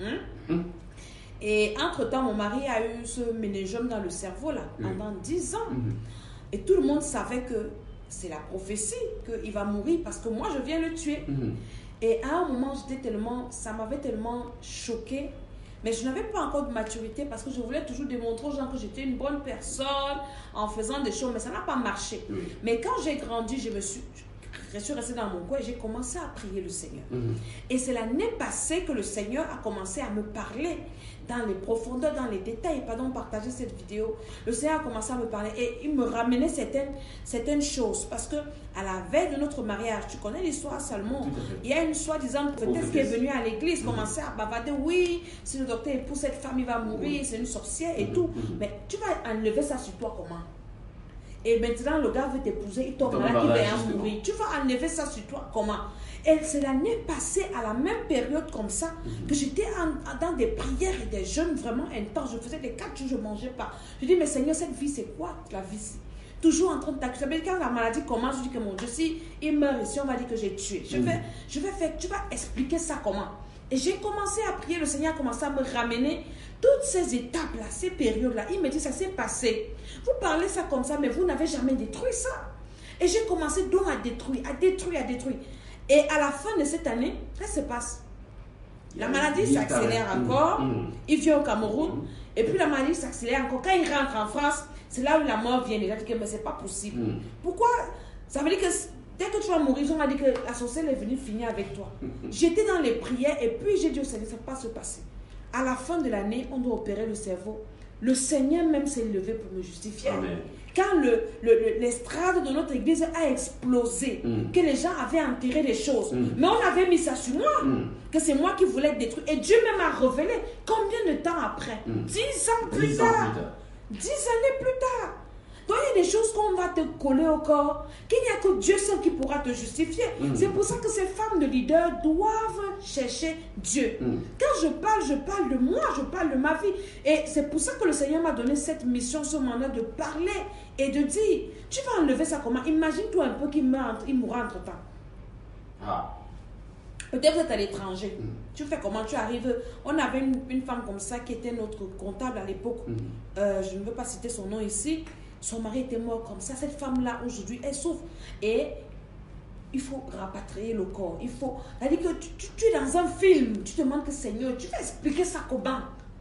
[SPEAKER 2] Et entre-temps, mon mari a eu ce ménégium dans le cerveau là, pendant 10 ans. Et tout le monde savait que c'est la prophétie, qu'il va mourir parce que moi, je viens le tuer. Et à un moment, ça m'avait tellement choquée. Mais je n'avais pas encore de maturité parce que je voulais toujours démontrer aux gens que j'étais une bonne personne en faisant des choses. Mais ça n'a pas marché. Mais quand j'ai grandi, je suis restée dans mon coin et j'ai commencé à prier le Seigneur. Et c'est l'année passée que le Seigneur a commencé à me parler dans les profondeurs, dans les détails. Pardon, partager cette vidéo. Le Seigneur a commencé à me parler et il me ramenait certaines choses. Parce que à la veille de notre mariage, tu connais l'histoire Salomon. Il y a une soi-disant prophétesse qui est venue à l'église, commencer à bavarder. Oui, si le docteur épouse cette femme, il va mourir, c'est une sorcière et tout. Mais tu vas enlever ça sur toi comment? Et maintenant, le gars veut t'épouser, il tombe malade, il va mourir. Tu vas enlever ça sur toi comment? Et c'est l'année passée, à la même période comme ça, que j'étais dans des prières et des jeûnes vraiment intenses. Je faisais des 4 jours, je ne mangeais pas. Je dis, mais Seigneur, cette vie, c'est quoi la vie? Toujours en train de t'accuser. Mais quand la maladie commence, je dis que mon Dieu, si il meurt ici, on va dire que j'ai tué. Je vais faire, tu vas expliquer ça comment? Et j'ai commencé à prier, le Seigneur a commencé à me ramener toutes ces étapes-là, ces périodes-là. Il me dit, ça s'est passé. Vous parlez ça comme ça, mais vous n'avez jamais détruit ça. Et j'ai commencé donc à détruire. Et à la fin de cette année, qu'est-ce qui se passe? La maladie s'accélère encore. Il vient au Cameroun. Et puis la maladie s'accélère encore. Quand il rentre en France, c'est là où la mort vient. Il a dit que mais c'est pas possible. Pourquoi? Ça veut dire que dès que tu vas mourir, on m'a dit que la sorcière est venue finir avec toi. J'étais dans les prières et puis j'ai dit au Seigneur, ça ne peut pas se passer. À la fin de l'année, on doit opérer le cerveau. Le Seigneur même s'est levé pour me justifier.
[SPEAKER 1] Amen.
[SPEAKER 2] Quand l'estrade de notre église a explosé, que les gens avaient enterré des choses, mais on avait mis ça sur moi, que c'est moi qui voulais être détruit. Et Dieu même a révélé combien de temps après? 10 ans plus tard. 10 années plus tard. Donc il y a des choses qu'on va te coller au corps, qu'il n'y a que Dieu seul qui pourra te justifier. C'est pour ça que ces femmes de leaders doivent chercher Dieu. Quand je parle de moi, je parle de ma vie. Et c'est pour ça que le Seigneur m'a donné cette mission, ce mandat de parler et de dire, tu vas enlever ça comment? Imagine-toi un peu qu'il mourra entre-temps. Peut-être vous êtes à l'étranger. Tu fais comment? Tu arrives. On avait une femme comme ça qui était notre comptable à l'époque. Je ne veux pas citer son nom ici. Son mari était mort comme ça. Cette femme-là, aujourd'hui, elle souffre. Et il faut rapatrier le corps. Il faut... C'est-à-dire que tu es dans un film. Tu te demandes que Seigneur, tu vas expliquer ça comment?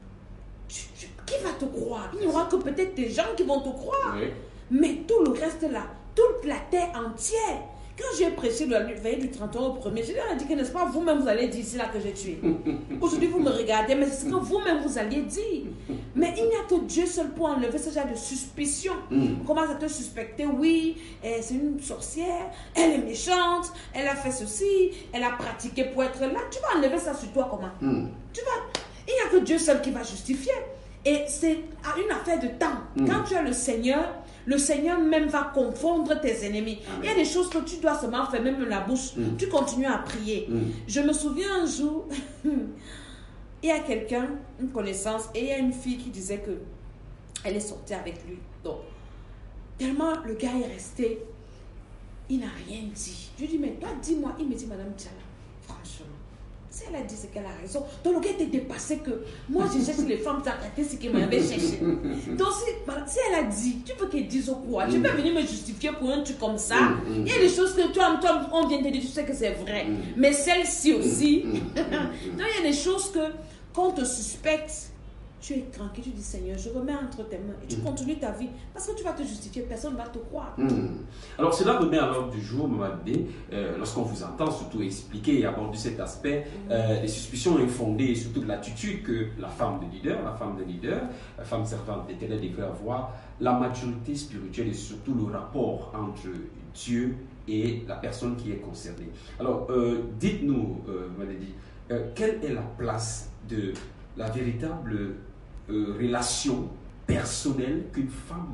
[SPEAKER 2] Qui va te croire? Il n'y aura que peut-être des gens qui vont te croire. Oui. Mais tout le reste là, toute la terre entière. Quand j'ai prêché la veille du 31 au 1er, je leur ai dit que, n'est-ce pas, vous-même vous allez dire, c'est là que j'ai tué. Aujourd'hui, vous me regardez, mais c'est ce que vous-même vous alliez dire. Mais il n'y a que Dieu seul pour enlever ce genre de suspicion. On commence à te suspecter, oui, c'est une sorcière, elle est méchante, elle a fait ceci, elle a pratiqué pour être là. Tu vas enlever ça sur toi comment? Il n'y a que Dieu seul qui va justifier. Et c'est une affaire de temps. Quand tu as le Seigneur même va confondre tes ennemis. Amen. Il y a des choses que tu dois seulement fermer même la bouche. Tu continues à prier. Je me souviens un jour, il y a quelqu'un, une connaissance, et il y a une fille qui disait que elle est sortie avec lui. Donc, tellement le gars est resté, il n'a rien dit. Je lui dis, mais toi, dis-moi. Il me dit, Madame Tchala, franchement, si elle a dit, c'est qu'elle a raison. Donc, le gars était dépassé que moi, je cherche les femmes t'arrêter ce qu'elle m'avait cherché. Donc, si elle a dit, tu veux qu'elle dise au quoi? Tu peux venir me justifier pour un truc comme ça. Il y a des choses que toi, on vient de dire, tu sais que c'est vrai. Mais celle-ci aussi. Donc, il y a des choses que, quand on te suspecte, tu es tranquille, tu dis Seigneur, je remets entre tes mains et tu continues ta vie parce que tu vas te justifier, personne ne va te croire.
[SPEAKER 1] Alors cela remet à l'ordre du jour, Maman Dé, lorsqu'on vous entend surtout expliquer et aborder cet aspect, les suspicions infondées et surtout de l'attitude que la femme servante d'Éternel devrait avoir, la maturité spirituelle et surtout le rapport entre Dieu et la personne qui est concernée. Alors dites-nous, Maman Dé, quelle est la place de la véritable relation personnelle qu'une femme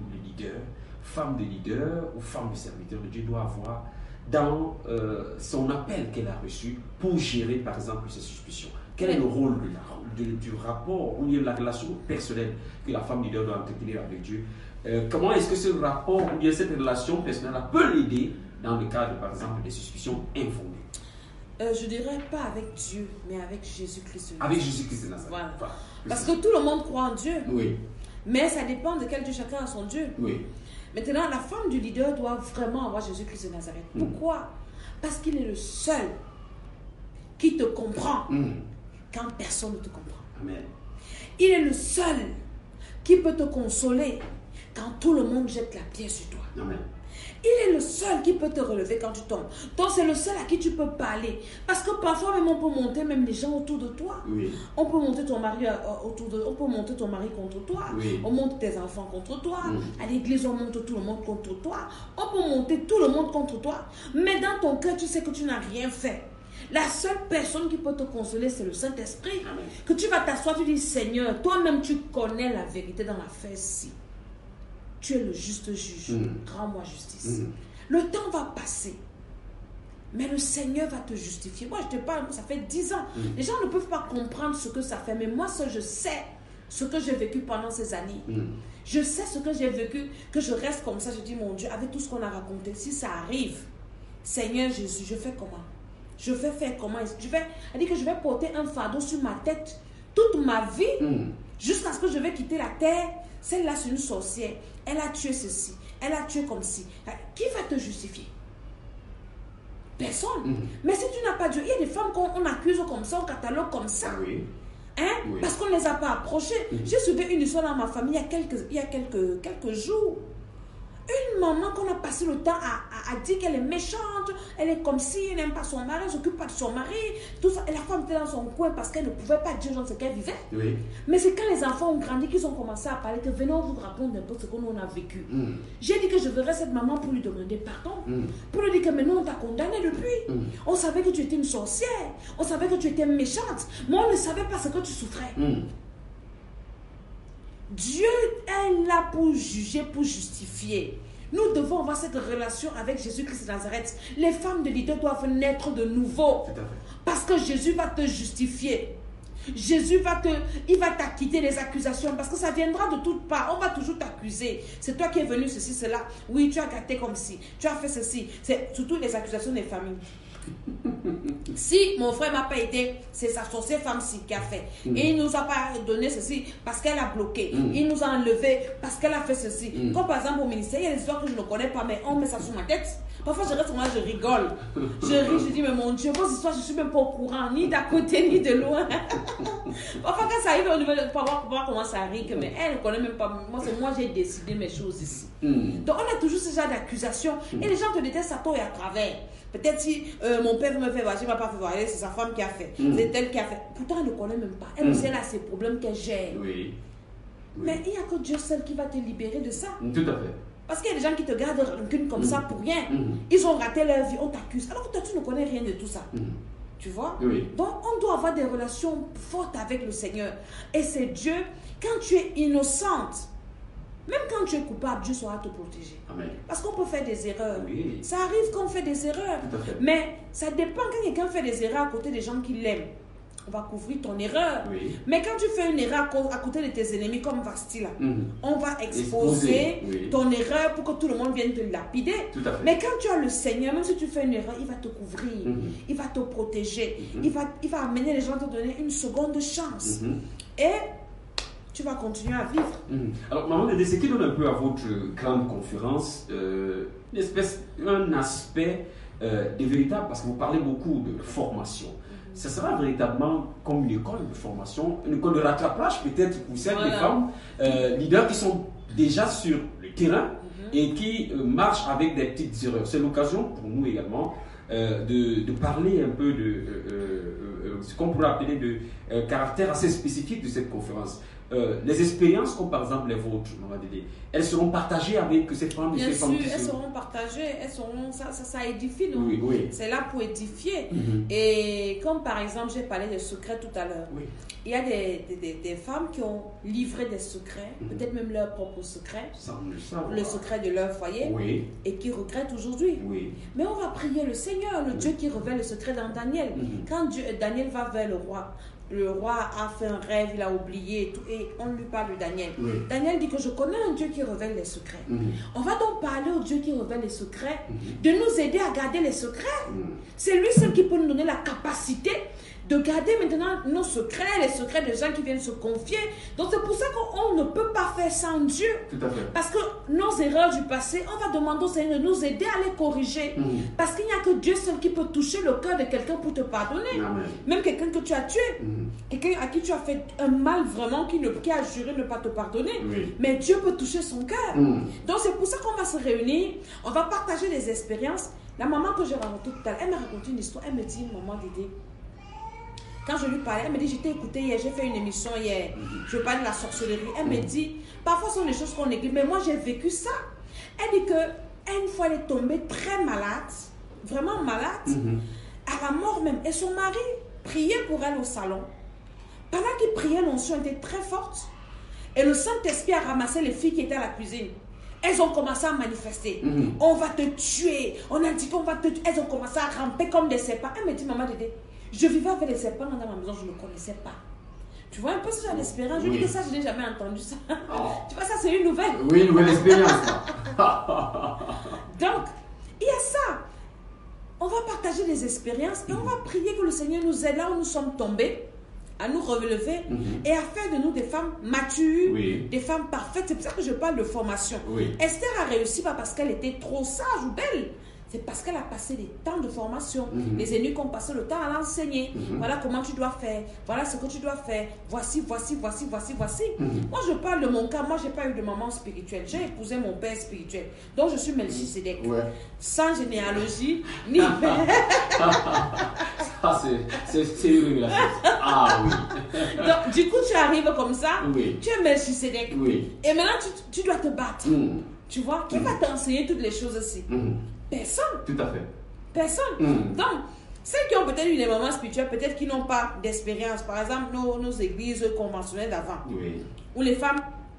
[SPEAKER 1] de leader ou femme de serviteur de Dieu doit avoir dans son appel qu'elle a reçu pour gérer par exemple ses suspicions. Quel est le rôle du rapport ou bien la relation personnelle que la femme leader doit entretenir avec Dieu? Comment est-ce que ce rapport ou bien cette relation personnelle peut l'aider dans le cadre par exemple des suspicions infondées?
[SPEAKER 2] Je dirais pas avec Dieu, mais avec Jésus-Christ.
[SPEAKER 1] Avec Jésus-Christ de Nazareth.
[SPEAKER 2] Voilà. Parce que tout le monde croit en Dieu.
[SPEAKER 1] Oui.
[SPEAKER 2] Mais ça dépend de quel Dieu chacun a son Dieu.
[SPEAKER 1] Oui.
[SPEAKER 2] Maintenant, la femme du leader doit vraiment avoir Jésus-Christ de Nazareth. Pourquoi? Parce qu'il est le seul qui te comprend quand personne ne te comprend.
[SPEAKER 1] Amen.
[SPEAKER 2] Il est le seul qui peut te consoler quand tout le monde jette la pierre sur toi.
[SPEAKER 1] Amen.
[SPEAKER 2] Il est le seul qui peut te relever quand tu tombes. Donc c'est le seul à qui tu peux parler. Parce que parfois même on peut monter même les gens autour de toi.
[SPEAKER 1] Oui.
[SPEAKER 2] On peut monter ton mari on peut monter ton mari contre toi.
[SPEAKER 1] Oui.
[SPEAKER 2] On monte tes enfants contre toi. À l'église on monte tout le monde contre toi. On peut monter tout le monde contre toi. Mais dans ton cœur tu sais que tu n'as rien fait. La seule personne qui peut te consoler, c'est le Saint-Esprit.
[SPEAKER 1] Amen.
[SPEAKER 2] Que tu vas t'asseoir, tu dis Seigneur, toi-même tu connais la vérité dans l'affaire-ci. Tu es le juste juge. Rends-moi justice. Le temps va passer. Mais le Seigneur va te justifier. Moi, je te parle, ça fait 10 ans. Les gens ne peuvent pas comprendre ce que ça fait. Mais moi, seul, je sais ce que j'ai vécu pendant ces années. Je sais ce que j'ai vécu, que je reste comme ça. Je dis, mon Dieu, avec tout ce qu'on a raconté, si ça arrive, Seigneur Jésus, je fais comment? Je vais faire comment? Elle dit que je vais porter un fardeau sur ma tête toute ma vie, jusqu'à ce que je vais quitter la terre. Celle-là, c'est une sorcière. Elle a tué ceci. Elle a tué comme ci. Qui va te justifier? Personne. Mais si tu n'as pas Dieu, il y a des femmes qu'on accuse comme ça, on catalogue comme ça.
[SPEAKER 1] Oui.
[SPEAKER 2] Hein? Oui. Parce qu'on ne les a pas approchées. J'ai suivi une histoire dans ma famille il y a quelques jours. Une maman qu'on a passé le temps à dire qu'elle est méchante, elle est comme si, elle n'aime pas son mari, elle ne s'occupe pas de son mari, tout ça. Et la femme était dans son coin parce qu'elle ne pouvait pas dire ce qu'elle vivait. Oui. Mais c'est quand les enfants ont grandi qu'ils ont commencé à parler que venez, on vous raconte un peu ce qu'on a vécu. J'ai dit que je verrais cette maman pour lui demander pardon, pour lui dire que maintenant on t'a condamné depuis. On savait que tu étais une sorcière, on savait que tu étais méchante, mais on ne savait pas ce que tu souffrais. Dieu est là pour juger, pour justifier. Nous devons avoir cette relation avec Jésus-Christ de Nazareth. Les femmes de leader doivent naître de nouveau. Parce que Jésus va te justifier. Jésus va t'acquitter des accusations parce que ça viendra de toutes parts. On va toujours t'accuser. C'est toi qui es venu ceci, cela. Oui, tu as gâté comme ci. Tu as fait ceci. C'est surtout les accusations des familles. Si mon frère m'a pas aidé, c'est sa sorcière femme-ci qui a fait. Et il nous a pas donné ceci parce qu'elle a bloqué. Il nous a enlevé parce qu'elle a fait ceci. Comme par exemple au ministère, il y a des histoires que je ne connais pas, mais on met ça sur ma tête. Parfois je reste sur moi, je rigole. Je ris, je dis, mais mon Dieu, vos histoires, je ne suis même pas au courant, ni d'à côté, ni de loin. Parfois quand ça arrive au niveau de voir comment ça arrive, mais elle ne connaît même pas. Moi, j'ai décidé mes choses ici. Donc on a toujours ce genre d'accusation. Et les gens te détestent à tort et à travers. Peut-être si mon père me fait voir, il ne m'a pas fait voir, c'est sa femme qui a fait, c'est elle qui a fait. Pourtant, elle ne connaît même pas. Elle aussi, elle a ses problèmes qu'elle gère.
[SPEAKER 1] Oui.
[SPEAKER 2] Mais il n'y a que Dieu seul qui va te libérer de ça.
[SPEAKER 1] Tout à fait.
[SPEAKER 2] Parce qu'il y a des gens qui te gardent rancune comme ça pour rien. Ils ont raté leur vie, on t'accuse. Alors que toi, tu ne connais rien de tout ça. Tu vois?
[SPEAKER 1] Oui.
[SPEAKER 2] Donc, on doit avoir des relations fortes avec le Seigneur. Et c'est Dieu, quand tu es innocente, même quand tu es coupable, Dieu saura te protéger.
[SPEAKER 1] Amen.
[SPEAKER 2] Parce qu'on peut faire des erreurs.
[SPEAKER 1] Oui.
[SPEAKER 2] Ça arrive qu'on fait des erreurs.
[SPEAKER 1] Tout à fait.
[SPEAKER 2] Mais ça dépend quand quelqu'un fait des erreurs à côté des gens qui l'aiment. On va couvrir ton erreur.
[SPEAKER 1] Oui.
[SPEAKER 2] Mais quand tu fais une erreur à côté de tes ennemis comme Vasti là, on va exposer ton erreur pour que tout le monde vienne te lapider.
[SPEAKER 1] Tout à fait.
[SPEAKER 2] Mais quand tu as le Seigneur, même si tu fais une erreur, il va te couvrir. Il va te protéger. Il va amener les gens à te donner une seconde chance. Et tu vas continuer à vivre.
[SPEAKER 1] Alors, Maman Dédé, ce qui donne un peu à votre grande conférence un aspect de véritable, parce que vous parlez beaucoup de formation. Ce sera véritablement comme une école de formation, une école de rattrapage peut-être pour certaines femmes, leaders qui sont déjà sur le terrain et qui marchent avec des petites erreurs. C'est l'occasion pour nous également de parler un peu de ce qu'on pourrait appeler de caractère assez spécifique de cette conférence. Les expériences comme par exemple les vôtres, Maman Dédé, elles seront partagées avec ces femmes et ces femmes.
[SPEAKER 2] Bien sûr, elles seront partagées, ça édifie.
[SPEAKER 1] Oui.
[SPEAKER 2] C'est là pour édifier. Et comme par exemple, j'ai parlé des secrets tout à l'heure. Il y a des femmes qui ont livré des secrets, peut-être même leurs propres secrets, le secret de leur foyer, et qui regrettent aujourd'hui. Mais on va prier le Seigneur, le Dieu qui révèle le secret dans Daniel. Quand Daniel va vers le roi a fait un rêve, il a oublié et tout, et on lui parle de Daniel. Daniel dit que je connais un Dieu qui révèle les secrets. On va donc parler au Dieu qui révèle les secrets, de nous aider à garder les secrets. C'est lui seul qui peut nous donner la capacité de garder maintenant nos secrets, les secrets des gens qui viennent se confier. Donc c'est pour ça qu'on ne peut pas faire sans Dieu.
[SPEAKER 1] Tout à fait.
[SPEAKER 2] Parce que nos erreurs du passé, on va demander au Seigneur de nous aider à les corriger. Parce qu'il n'y a que Dieu seul qui peut toucher le cœur de quelqu'un pour te pardonner.
[SPEAKER 1] Amen.
[SPEAKER 2] Même quelqu'un que tu as tué, quelqu'un à qui tu as fait un mal vraiment, qui a juré ne pas te pardonner. Mais Dieu peut toucher son cœur. Donc c'est pour ça qu'on va se réunir, on va partager des expériences. La maman que j'ai rencontrée tout à l'heure, elle m'a raconté une histoire. Elle me dit, Maman Dédé, quand je lui parlais, elle me dit, je t'ai écouté hier, j'ai fait une émission hier, je parlais de la sorcellerie. Elle me dit, parfois ce sont des choses qu'on néglige, mais moi j'ai vécu ça. Elle dit qu'une fois elle est tombée très malade, vraiment malade, à la mort même, et son mari priait pour elle au salon. Pendant qu'il priait, l'onction était très forte, et le Saint-Esprit a ramassé les filles qui étaient à la cuisine. Elles ont commencé à manifester. On va te tuer. On a dit qu'on va te tuer. Elles ont commencé à ramper comme des serpents. Elle me dit, Maman Dédé, je vivais avec les serpents dans ma maison, je ne connaissais pas. Tu vois un peu ce genre d'expérience. Je dis que ça, je n'ai jamais entendu ça. Tu vois, ça, c'est une nouvelle.
[SPEAKER 1] Oui, une nouvelle expérience.
[SPEAKER 2] Donc, il y a ça. On va partager des expériences et on va prier que le Seigneur nous aide là où nous sommes tombés, à nous relever et à faire de nous des femmes matures, des femmes parfaites. C'est pour ça que je parle de formation. Esther a réussi pas parce qu'elle était trop sage ou belle. C'est parce qu'elle a passé des temps de formation. Les eunuques ont passé le temps à l'enseigner. Voilà comment tu dois faire. Voilà ce que tu dois faire. Voici. Moi, je parle de mon cas. Moi, je n'ai pas eu de maman spirituelle. J'ai épousé mon père spirituel. Donc, je suis Melchisedec. Sans généalogie, ni père.
[SPEAKER 1] Ça, c'est une révélation. Ah oui.
[SPEAKER 2] Donc, du coup, tu arrives comme ça. Tu es Melchisedec. Et maintenant, tu dois te battre. Tu vois, qui va t'enseigner toutes les choses aussi? Personne.
[SPEAKER 1] Tout à fait.
[SPEAKER 2] Personne. Donc, celles qui ont peut-être eu des moments spirituels, peut-être qui n'ont pas d'expérience. Par exemple, nos églises conventionnelles d'avant. Où les femmes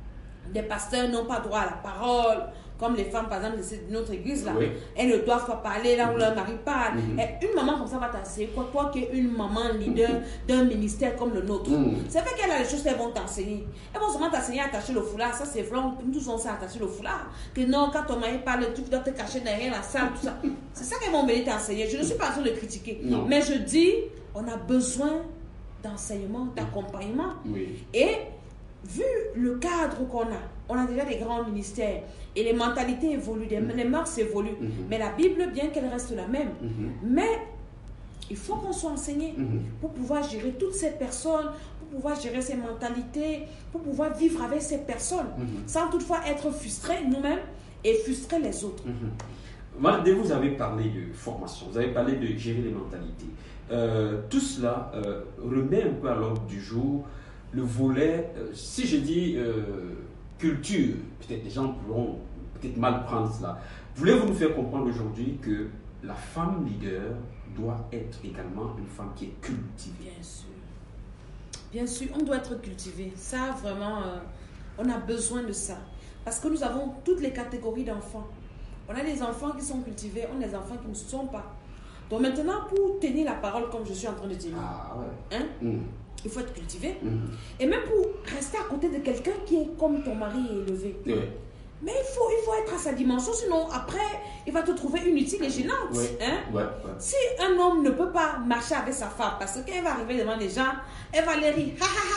[SPEAKER 2] des pasteurs n'ont pas droit à la parole, comme les femmes, par exemple, de notre église, là.
[SPEAKER 1] Oui.
[SPEAKER 2] Elles ne doivent pas parler là où leur mari parle. Et une maman comme ça va t'enseigner quoi? Toi qui es une maman leader d'un ministère comme le nôtre. C'est vrai qu'elle a des choses qu'elles vont t'enseigner. Elles vont seulement t'enseigner à attacher le foulard. Ça, c'est vrai, nous tous on sait attacher le foulard. Que non, quand ton mari parle, tu dois te cacher derrière la salle, tout ça. C'est ça qu'elles vont venir t'enseigner. Je ne suis pas en train de critiquer.
[SPEAKER 1] Non.
[SPEAKER 2] Mais je dis, on a besoin d'enseignement, d'accompagnement.
[SPEAKER 1] Oui.
[SPEAKER 2] Et vu le cadre qu'on a, on a déjà des grands ministères et les mentalités évoluent, les mœurs évoluent. Mais la Bible, bien qu'elle reste la même, mais il faut qu'on soit enseigné pour pouvoir gérer toutes ces personnes, pour pouvoir gérer ces mentalités, pour pouvoir vivre avec ces personnes, sans toutefois être frustrés nous-mêmes et frustrer les autres.
[SPEAKER 1] Madame, vous avez parlé de formation, vous avez parlé de gérer les mentalités. Tout cela remet un peu à l'ordre du jour le volet, si je dis culture, peut-être les gens pourront peut-être mal prendre cela. Voulez-vous nous faire comprendre aujourd'hui que la femme leader doit être également une femme qui est cultivée?
[SPEAKER 2] Bien sûr. Bien sûr, on doit être cultivé. Ça, vraiment, on a besoin de ça. Parce que nous avons toutes les catégories d'enfants. On a des enfants qui sont cultivés, on a des enfants qui ne sont pas. Donc maintenant, pour tenir la parole comme je suis en train de tenir, il faut être cultivé. Et même pour rester à côté de quelqu'un qui est comme ton mari est élevé. Mais il faut être à sa dimension, sinon après, il va te trouver inutile et gênante. Si un homme ne peut pas marcher avec sa femme, parce que quand elle va arriver devant les gens, elle va les rire.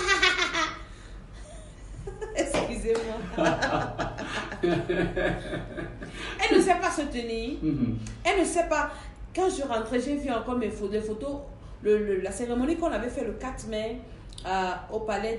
[SPEAKER 2] Excusez-moi. Elle ne sait pas se tenir. Elle ne sait pas. Quand je rentrais, j'ai vu encore des photos. La cérémonie qu'on avait fait le 4 mai au palais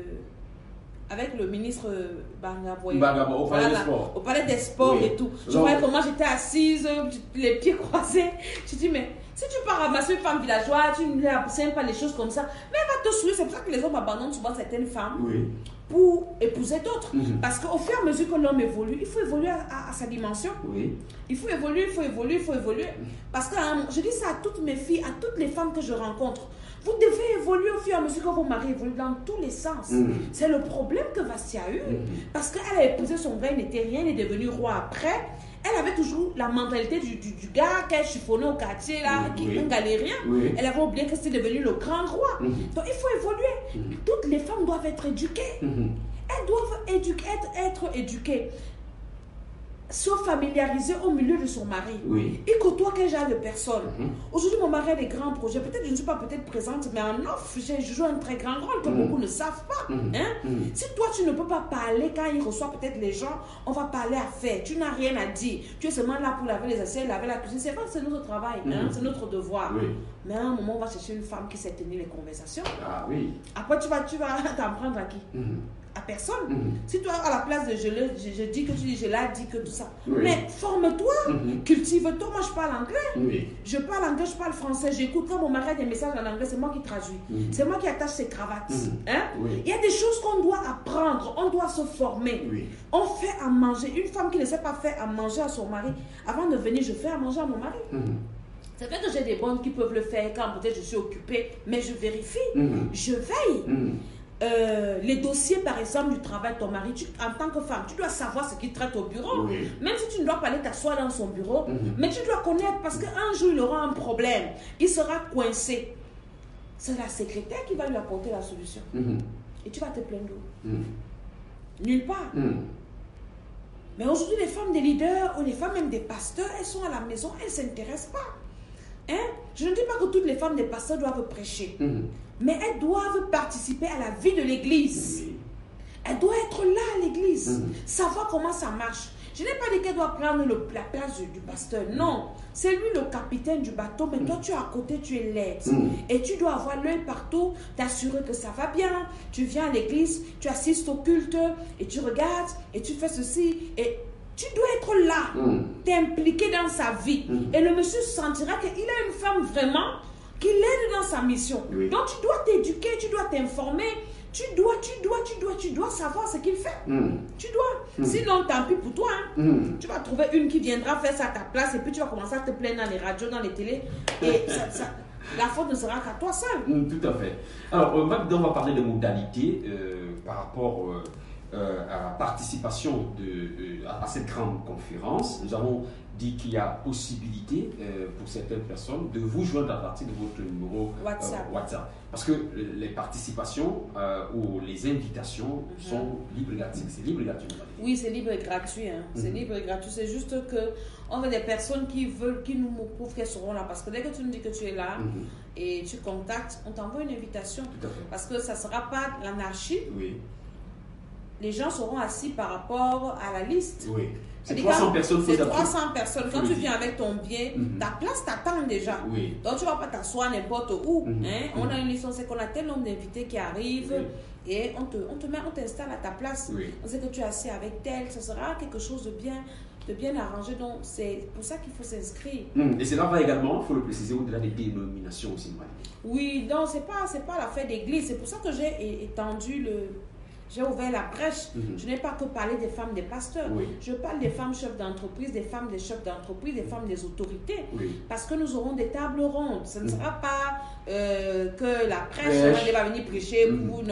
[SPEAKER 2] avec le ministre Bangaboye.
[SPEAKER 1] Au palais des sports.
[SPEAKER 2] Au palais des sports et tout. Je voyais comment j'étais assise, les pieds croisés. Je dis, mais si tu pars ramasser une femme villageoise, tu ne lui enseignes pas les choses comme ça, mais elle va te sourire. C'est pour ça que les hommes abandonnent souvent certaines femmes pour épouser d'autres. Parce qu'au fur et à mesure que l'homme évolue, il faut évoluer à sa dimension. Il faut évoluer. Parce que je dis ça à toutes mes filles, à toutes les femmes que je rencontre. Vous devez évoluer au fur et à mesure que vos maris évoluent dans tous les sens. C'est le problème que Vastia a eu. Parce qu'elle a épousé son vrai, il n'était rien, il est devenu roi après. Elle avait toujours la mentalité du gars qu'elle chiffonnait au quartier, là, qui est un galérien. Elle avait oublié que c'était devenu le grand roi. Donc il faut évoluer. Toutes les femmes doivent être éduquées. Elles doivent être éduquées. Se familiariser au milieu de son mari. Il côtoie quel genre de personnes. Aujourd'hui, mon mari a des grands projets. Peut-être je ne suis pas présente, mais en off, je joue un très grand rôle que beaucoup ne savent pas. Si toi, tu ne peux pas parler quand il reçoit peut-être les gens, on va parler à faire. Tu n'as rien à dire. Tu es seulement là pour laver les assiettes, laver la cuisine. C'est vrai que c'est notre travail, c'est notre devoir. Mais à un moment, on va chercher une femme qui sait tenir les conversations. Après, tu vas t'en prendre à qui? À personne. Si toi, à la place de je dis que tu dis, je l'ai dit que tout ça. Mais forme-toi, cultive-toi. Moi, je parle anglais. Je parle anglais, je parle français. J'écoute quand mon mari a des messages en anglais, c'est moi qui traduis. C'est moi qui attache ses cravates. Il y a des choses qu'on doit apprendre. On doit se former. On fait à manger. Une femme qui ne sait pas faire à manger à son mari, avant de venir, je fais à manger à mon mari. C'est vrai que j'ai des bonnes qui peuvent le faire quand peut-être je suis occupée, mais je vérifie. Je veille. Les dossiers, par exemple, du travail de ton mari, en tant que femme, tu dois savoir ce qu'il traite au bureau. Même si tu ne dois pas aller t'asseoir dans son bureau, mais tu dois connaître parce qu'un jour, il aura un problème. Il sera coincé. C'est la secrétaire qui va lui apporter la solution. Et tu vas te plaindre d'où? Nulle part. Mais aujourd'hui, les femmes des leaders ou les femmes même des pasteurs, elles sont à la maison, elles ne s'intéressent pas. Je ne dis pas que toutes les femmes des pasteurs doivent prêcher. Mais elles doivent participer à la vie de l'église. Elles doivent être là à l'église. Savoir comment ça marche. Je n'ai pas dit qu'elle doit prendre la place du pasteur. Non. C'est lui le capitaine du bateau. Mais toi, tu es à côté, tu es l'aide. Et tu dois avoir l'œil partout. T'assurer que ça va bien. Tu viens à l'église. Tu assistes au culte. Et tu regardes. Et tu fais ceci. Et tu dois être là. T'impliquer dans sa vie. Et le monsieur sentira qu'il a une femme vraiment qui l'aide dans sa mission. Donc tu dois t'éduquer, tu dois t'informer, tu dois savoir ce qu'il fait. Tu dois. Sinon, tant pis pour toi. Tu vas trouver une qui viendra faire ça à ta place et puis tu vas commencer à te plaindre dans les radios, dans les télés. Et la faute ne sera qu'à toi seul.
[SPEAKER 1] Tout à fait. Alors, maintenant, on va parler de modalités par rapport à la participation à cette grande conférence, nous avons dit qu'il y a possibilité pour certaines personnes de vous joindre à partir de votre numéro WhatsApp. Parce que les participations ou les invitations sont libres et gratuites. C'est libre et gratuit.
[SPEAKER 2] Oui, c'est libre et gratuit. Hein. C'est libre et gratuit. C'est juste que on veut des personnes qui nous prouvent qu'elles seront là. Parce que dès que tu nous dis que tu es là et tu contactes, on t'envoie une invitation.
[SPEAKER 1] Tout à fait.
[SPEAKER 2] Parce que ça ne sera pas l'anarchie.
[SPEAKER 1] Oui.
[SPEAKER 2] Les gens seront assis par rapport à la liste.
[SPEAKER 1] Oui. C'est 300 personnes.
[SPEAKER 2] C'est 300 personnes. Quand tu viens avec ton bien, ta place t'attend déjà.
[SPEAKER 1] Oui.
[SPEAKER 2] Donc tu ne vas pas t'asseoir n'importe où. On a une liste, on sait qu'on a tel nombre d'invités qui arrivent et on t'installe à ta place.
[SPEAKER 1] Oui.
[SPEAKER 2] On sait que tu es assis avec tel. Ça sera quelque chose de bien arrangé. Donc c'est pour ça qu'il faut s'inscrire.
[SPEAKER 1] Et cela va également, il faut le préciser, au-delà des dénominations aussi.
[SPEAKER 2] Oui, non, c'est pas l'affaire d'église. C'est pour ça que j'ai ouvert la brèche. Je n'ai pas que parlé des femmes des pasteurs.
[SPEAKER 1] Oui.
[SPEAKER 2] Je parle des femmes chefs d'entreprise, des femmes des chefs d'entreprise, des femmes des autorités.
[SPEAKER 1] Oui.
[SPEAKER 2] Parce que nous aurons des tables rondes. Ce ne sera pas que la prêche va venir prêcher. Non.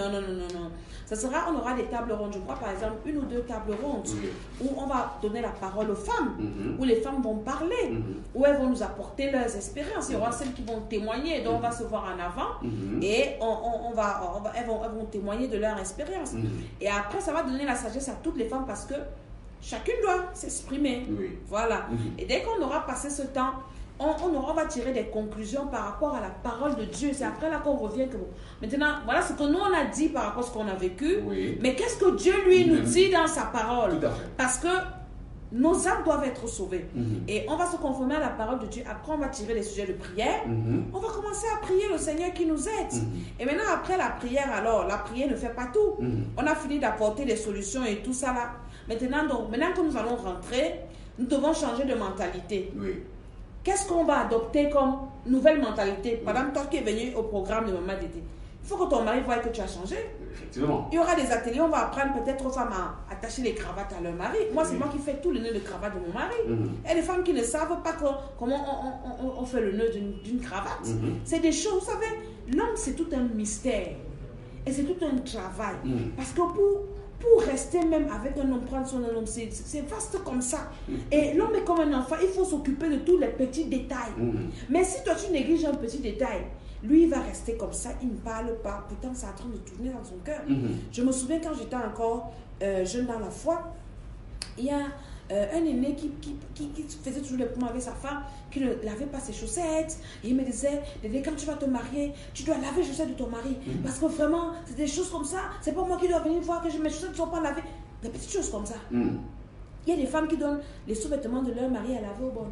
[SPEAKER 2] On aura des tables rondes. Je crois par exemple 1 ou 2 tables rondes où on va donner la parole aux femmes, où les femmes vont parler, où elles vont nous apporter leurs expériences. Il y aura celles qui vont témoigner, donc on va se voir en avant et elles vont témoigner de leur expérience. Et après, ça va donner la sagesse à toutes les femmes parce que chacune doit s'exprimer. Voilà. Et dès qu'on aura passé ce temps, on va tirer des conclusions par rapport à la parole de Dieu. C'est après là qu'on revient que maintenant, voilà ce que nous on a dit par rapport à ce qu'on a vécu. Mais qu'est-ce que Dieu lui nous dit dans sa parole?
[SPEAKER 1] Tout à fait.
[SPEAKER 2] Parce que nos âmes doivent être sauvées. Et on va se conformer à la parole de Dieu. Après, on va tirer les sujets de prière. On va commencer à prier le Seigneur qui nous aide. Et maintenant, après la prière, alors, la prière ne fait pas tout. On a fini d'apporter les solutions et tout ça là. Maintenant que nous allons rentrer, nous devons changer de mentalité. Qu'est-ce qu'on va adopter comme nouvelle mentalité? Par exemple, toi qui es venu au programme de Maman Dédé, il faut que ton mari voie que tu as changé.
[SPEAKER 1] Effectivement.
[SPEAKER 2] Il y aura des ateliers, on va apprendre peut-être aux femmes à attacher les cravates à leur mari. Moi, c'est moi qui fais tout le nœud de cravate de mon mari. Il y a des femmes qui ne savent pas comment on fait le nœud d'une cravate. C'est des choses, vous savez, l'homme, c'est tout un mystère. Et c'est tout un travail. Parce que pour rester même avec un homme, prendre son homme, c'est vaste comme ça. Et l'homme est comme un enfant, il faut s'occuper de tous les petits détails. Mais si toi tu négliges un petit détail, lui il va rester comme ça, il ne parle pas. Pourtant, c'est en train de tourner dans son cœur. Je me souviens quand j'étais encore jeune dans la foi, il y a un aîné qui faisait toujours les poumons avec sa femme, qui ne lavait pas ses chaussettes. Et il me disait, Dédé, quand tu vas te marier, tu dois laver les chaussettes de ton mari. Parce que vraiment, c'est des choses comme ça. C'est pas moi qui dois venir voir que mes chaussettes ne sont pas lavées. Des petites choses comme ça. Il y a des femmes qui donnent les sous-vêtements de leur mari à laver au bon.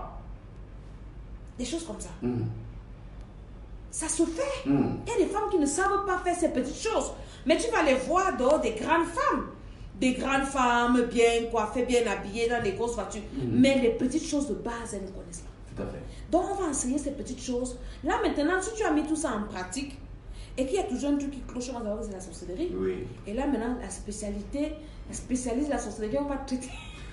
[SPEAKER 2] Des choses comme ça. Ça se fait. Il y a des femmes qui ne savent pas faire ces petites choses. Mais tu vas les voir dehors, des grandes femmes. Des grandes femmes bien coiffées, bien habillées dans les grosses voitures. Mais les petites choses de base, elles ne connaissent pas.
[SPEAKER 1] Tout à fait.
[SPEAKER 2] Donc, on va enseigner ces petites choses. Là, maintenant, si tu as mis tout ça en pratique, et qu'il y a toujours un truc qui cloche, on va savoir que c'est la sorcellerie. Et là, maintenant, la spécialiste de la sorcellerie, on va traiter.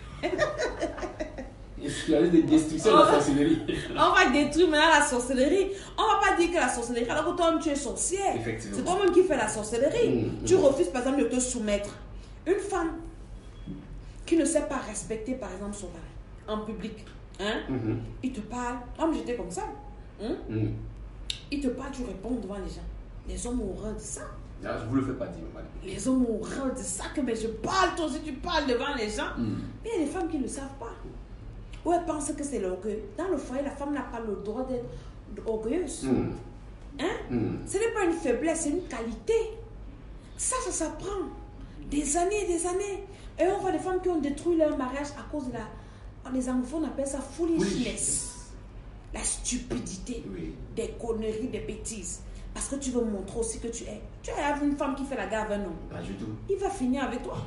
[SPEAKER 1] Spécialiste de destruction de la sorcellerie.
[SPEAKER 2] On va détruire maintenant la sorcellerie. On ne va pas dire que la sorcellerie, alors que toi-même, tu es sorcière. C'est toi-même qui fais la sorcellerie. Tu refuses, par exemple, de te soumettre. Une femme qui ne sait pas respecter, par exemple, son mari en public, il te parle, comme j'étais comme ça, il te parle, tu réponds devant les gens. Les hommes ont horreur de ça.
[SPEAKER 1] Je ne vous le fais pas dire, madame.
[SPEAKER 2] Les hommes ont horreur de ça, que mais je parle, toi aussi tu parles devant les gens. Mais il y a des femmes qui ne savent pas. Ou elles pensent que c'est l'orgueil. Dans le foyer, la femme n'a pas le droit d'être orgueilleuse. Ce n'est pas une faiblesse, c'est une qualité. Ça s'apprend. Des années et des années. Et on voit des femmes qui ont détruit leur mariage à cause de les anglophones appellent ça foolishness. La stupidité. Des conneries, des bêtises. Parce que tu veux montrer aussi que tu es une femme qui fait la guerre avec un homme.
[SPEAKER 1] Pas du tout.
[SPEAKER 2] Il va finir avec toi.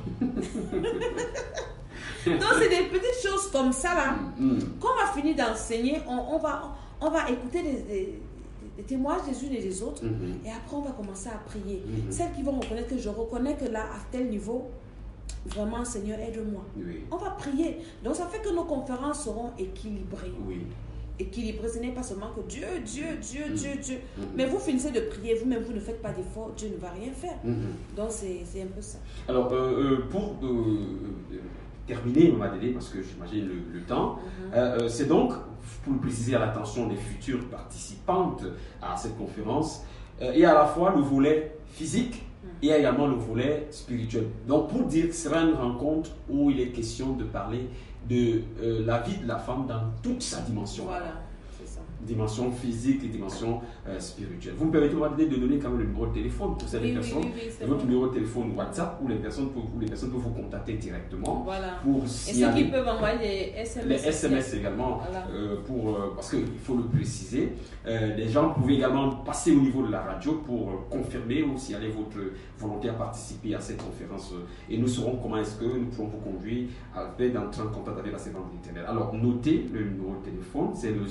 [SPEAKER 2] Donc c'est des petites choses comme ça là. Quand on va finir d'enseigner, on va écouter des témoignages des unes et des autres. Et après on va commencer à prier. Celles qui vont reconnaître que je reconnais que là à tel niveau, vraiment Seigneur aide-moi. On va prier. Donc ça fait que nos conférences seront équilibrées. équilibré. Ce n'est pas seulement que Dieu. Mais vous finissez de prier, vous-même, vous ne faites pas d'effort, Dieu ne va rien faire. Donc, c'est un peu ça.
[SPEAKER 1] Alors, pour terminer, Maman Dédé, parce que j'imagine le temps, c'est donc, pour le préciser à l'attention des futures participantes à cette conférence, il y a à la fois le volet physique et également le volet spirituel. Donc, pour dire que ce sera une rencontre où il est question de parler de la vie de la femme dans toute sa dimension.
[SPEAKER 2] Voilà, c'est ça.
[SPEAKER 1] Dimension physique et dimension spirituelle. Vous me permettez de donner quand même le numéro de téléphone pour certaines personnes.
[SPEAKER 2] C'est
[SPEAKER 1] votre
[SPEAKER 2] bon.
[SPEAKER 1] numéro de téléphone WhatsApp où les personnes peuvent vous contacter directement.
[SPEAKER 2] Voilà.
[SPEAKER 1] Pour
[SPEAKER 2] Et ceux qui peuvent envoyer des SMS.
[SPEAKER 1] Les SMS également,
[SPEAKER 2] voilà.
[SPEAKER 1] parce qu'il faut le préciser. Les gens pouvaient également passer au niveau de la radio pour confirmer ou signaler votre volonté à participer à cette conférence. Et nous saurons comment est-ce que nous pouvons vous conduire d'entrer en contact avec la servante de l'Éternel. Alors, notez le numéro de téléphone, c'est le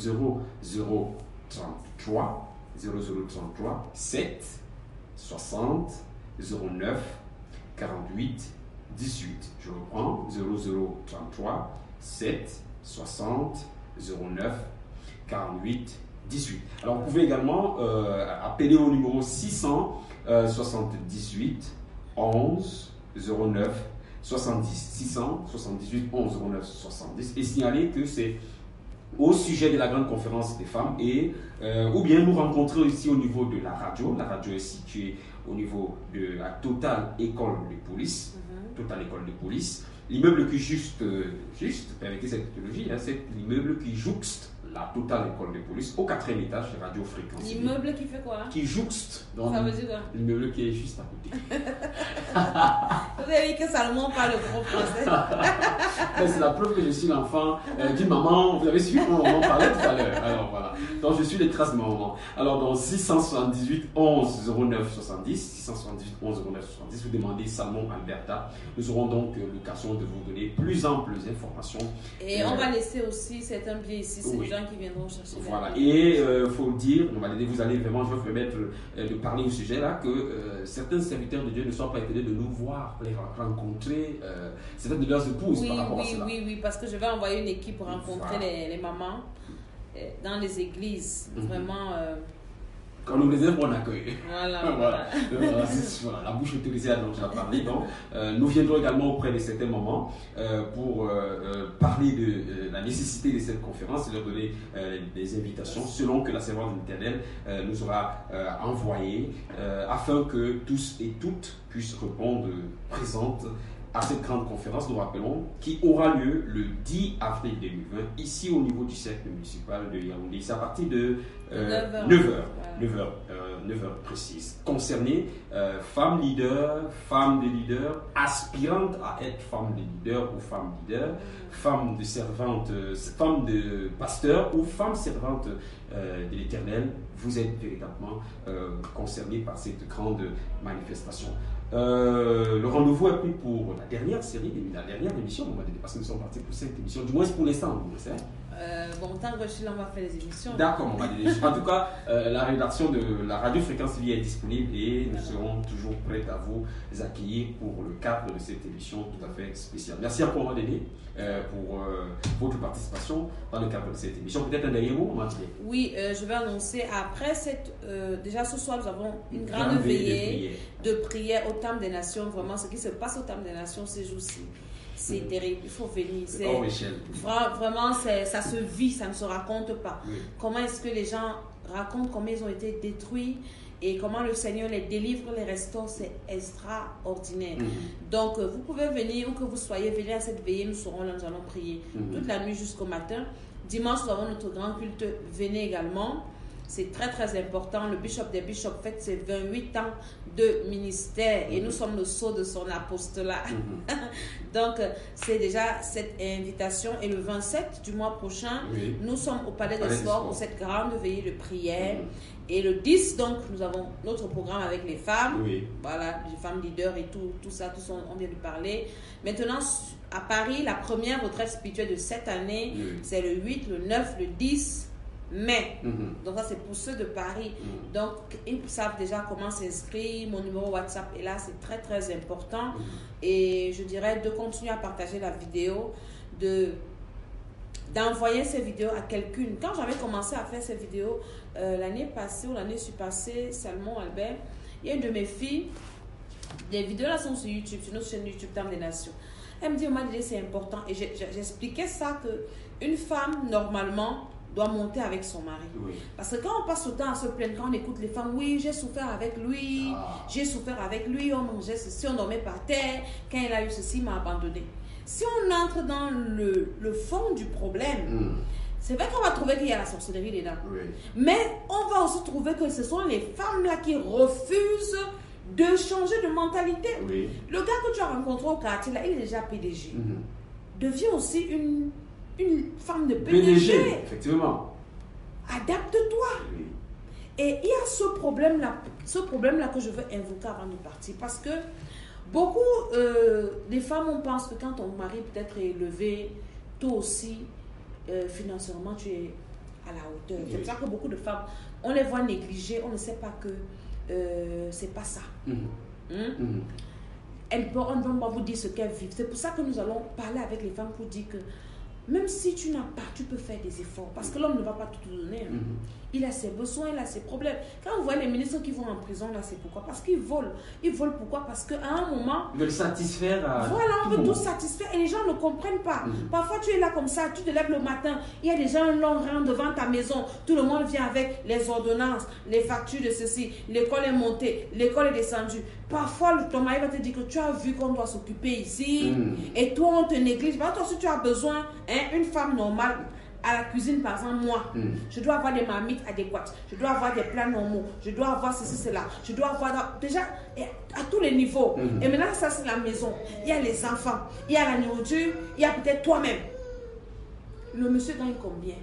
[SPEAKER 1] 0033 7 60 09 48 18. Je reprends, 0033 7 60 09 48 18. Alors vous pouvez également appeler au numéro 678 11 09 70. 678 11 09 70 et signaler que c'est au sujet de la grande conférence des femmes ou bien nous rencontrer ici au niveau de la radio. La radio est située au niveau de la Total École de Police. Total École de Police. L'immeuble qui permettez cette technologie, c'est l'immeuble qui jouxte la Total École de Police au 4e étage de Radio Fréquence.
[SPEAKER 2] L'immeuble qui fait quoi?
[SPEAKER 1] Qui jouxte.
[SPEAKER 2] Ça veut dire quoi?
[SPEAKER 1] L'immeuble qui est juste à côté.
[SPEAKER 2] Vous avez dit que Salomon parle gros français.
[SPEAKER 1] C'est la preuve que je suis l'enfant d'une maman. Vous avez suivi mon maman parlait tout à l'heure. Alors voilà. Donc je suis les traces de ma maman. Alors dans 678 11 09 70, 678 11 09 70, vous demandez Salomon Alberta. Nous aurons donc l'occasion de vous donner plus amples informations.
[SPEAKER 2] Et on va laisser aussi certains billets ici, c'est les gens qui viendront chercher.
[SPEAKER 1] Voilà. Et il faut le dire, vous allez vraiment, je vais vous permettre de parler au sujet là, que certains serviteurs de Dieu ne sont pas étonnés de nous voir, les rencontrer, certaines de leurs épouses par rapport à cela.
[SPEAKER 2] Oui, parce que je vais envoyer une équipe pour rencontrer les mamans dans les églises. Vraiment.
[SPEAKER 1] Quand nous les aimons, on accueille.
[SPEAKER 2] Voilà.
[SPEAKER 1] La bouche autorisée dont j'ai parlé. Donc, nous viendrons également auprès de certains moments pour parler de la nécessité de cette conférence et leur donner des invitations selon que la servante de l'Éternel nous aura envoyé afin que tous et toutes puissent répondre présentes à cette grande conférence, nous rappelons, qui aura lieu le 10 avril 2020, ici au niveau du cercle municipal de Yaoundé. C'est à partir de 9h précise. Concerné femmes leaders, femmes de leaders, aspirantes à être femmes de leaders ou femmes leaders, femmes de servantes, femmes de pasteurs ou femmes servantes de l'Éternel, vous êtes véritablement concernés par cette grande manifestation. Le rendez-vous est pris pour la dernière série, la dernière émission, on va dire, parce que nous sommes partis pour cette émission, du moins pour l'instant.
[SPEAKER 2] Tant que je suis là, on va faire les émissions.
[SPEAKER 1] D'accord, on va dire. En tout cas, la rédaction de la Radio Fréquence Vie est disponible et nous serons toujours prêts à vous accueillir pour le cadre de cette émission tout à fait spéciale. Merci encore, Madeleine, pour votre participation dans le cadre de cette émission. Peut-être un dernier mot, Madeleine?
[SPEAKER 2] Oui, je vais annoncer après cette. Déjà ce soir, nous avons une grande veillée de prière au Temple des Nations. Vraiment, ce qui se passe au Temple des Nations ces jours-ci, c'est terrible. Il faut venir. Vraiment, ça se vit, ça ne se raconte pas. Oui. Comment est-ce que les gens racontent comment ils ont été détruits et comment le Seigneur les délivre, les restaure, c'est extraordinaire. Donc, vous pouvez venir, où que vous soyez, venir à cette veillée, nous serons là, nous allons prier toute la nuit jusqu'au matin. Dimanche, nous avons notre grand culte, venez également. C'est très très important. Le bishop des bishops fête ses 28 ans de ministère et nous sommes le sceau de son apostolat. Donc, c'est déjà cette invitation. Et le 27 du mois prochain, nous sommes au Palais des Sports pour cette grande veillée de prière. Et le 10, donc, nous avons notre programme avec les femmes. Voilà, les femmes leaders et tout ça, on vient de parler. Maintenant, à Paris, la première retraite spirituelle de cette année, c'est le 8, le 9, le 10 mai. Donc ça, c'est pour ceux de Paris. Donc, ils savent déjà comment s'inscrire. Mon numéro WhatsApp est là, c'est très très important. Et je dirais de continuer à partager la vidéo, de d'envoyer ces vidéos à quelqu'un. Quand j'avais commencé à faire ces vidéos, l'année passée ou l'année surpassée, Salmon Albert, il y a une de mes filles, les vidéos là sont sur YouTube, sur notre chaîne YouTube Dame des Nations. Elle me dit, c'est important. Et j'expliquais ça qu'une femme, normalement, doit monter avec son mari.
[SPEAKER 1] Oui.
[SPEAKER 2] Parce que quand on passe le temps à se plaindre, quand on écoute les femmes, oui, j'ai souffert avec lui, j'ai souffert avec lui, on mangeait ceci, on dormait par terre, quand il a eu ceci, il m'a abandonné. Si on entre dans le fond du problème, c'est vrai qu'on va trouver qu'il y a la sorcellerie dedans.
[SPEAKER 1] Oui.
[SPEAKER 2] Mais on va aussi trouver que ce sont les femmes là qui refusent de changer de mentalité.
[SPEAKER 1] Oui.
[SPEAKER 2] Le gars que tu as rencontré au quartier, là, il est déjà PDG. Deviens aussi une femme de PDG.
[SPEAKER 1] Effectivement.
[SPEAKER 2] Adapte-toi.
[SPEAKER 1] Oui.
[SPEAKER 2] Et il y a ce problème-là que je veux invoquer avant de partir. Parce que beaucoup des femmes, on pense que quand ton mari peut-être est élevé, toi aussi, financièrement, tu es à la hauteur.
[SPEAKER 1] Oui.
[SPEAKER 2] C'est pour ça que beaucoup de femmes, on les voit négliger, on ne sait pas que c'est pas ça. On ne va vous dire ce qu'elles vivent. C'est pour ça que nous allons parler avec les femmes pour dire que même si tu n'as pas, tu peux faire des efforts. Parce que l'homme ne va pas tout te donner. Il a ses besoins, il a ses problèmes. Quand on voit les ministres qui vont en prison, là, c'est pourquoi? Parce qu'ils volent. Ils volent pourquoi? Parce qu'à un moment...
[SPEAKER 1] Ils veulent satisfaire...
[SPEAKER 2] Voilà, on veut tout satisfaire et les gens ne comprennent pas. Parfois, tu es là comme ça, tu te lèves le matin, il y a des gens un long rang devant ta maison. Tout le monde vient avec les ordonnances, les factures de ceci. L'école est montée, l'école est descendue. Parfois, ton mari va te dire que tu as vu qu'on doit s'occuper ici et toi, on te néglige. Toi, si tu as besoin, une femme normale, à la cuisine, par exemple, moi, je dois avoir des marmites adéquates, je dois avoir des plats normaux, je dois avoir ceci, cela, je dois avoir déjà à tous les niveaux. Et maintenant, ça, c'est la maison. Il y a les enfants, il y a la nourriture, il y a peut-être toi-même. Le monsieur gagne combien?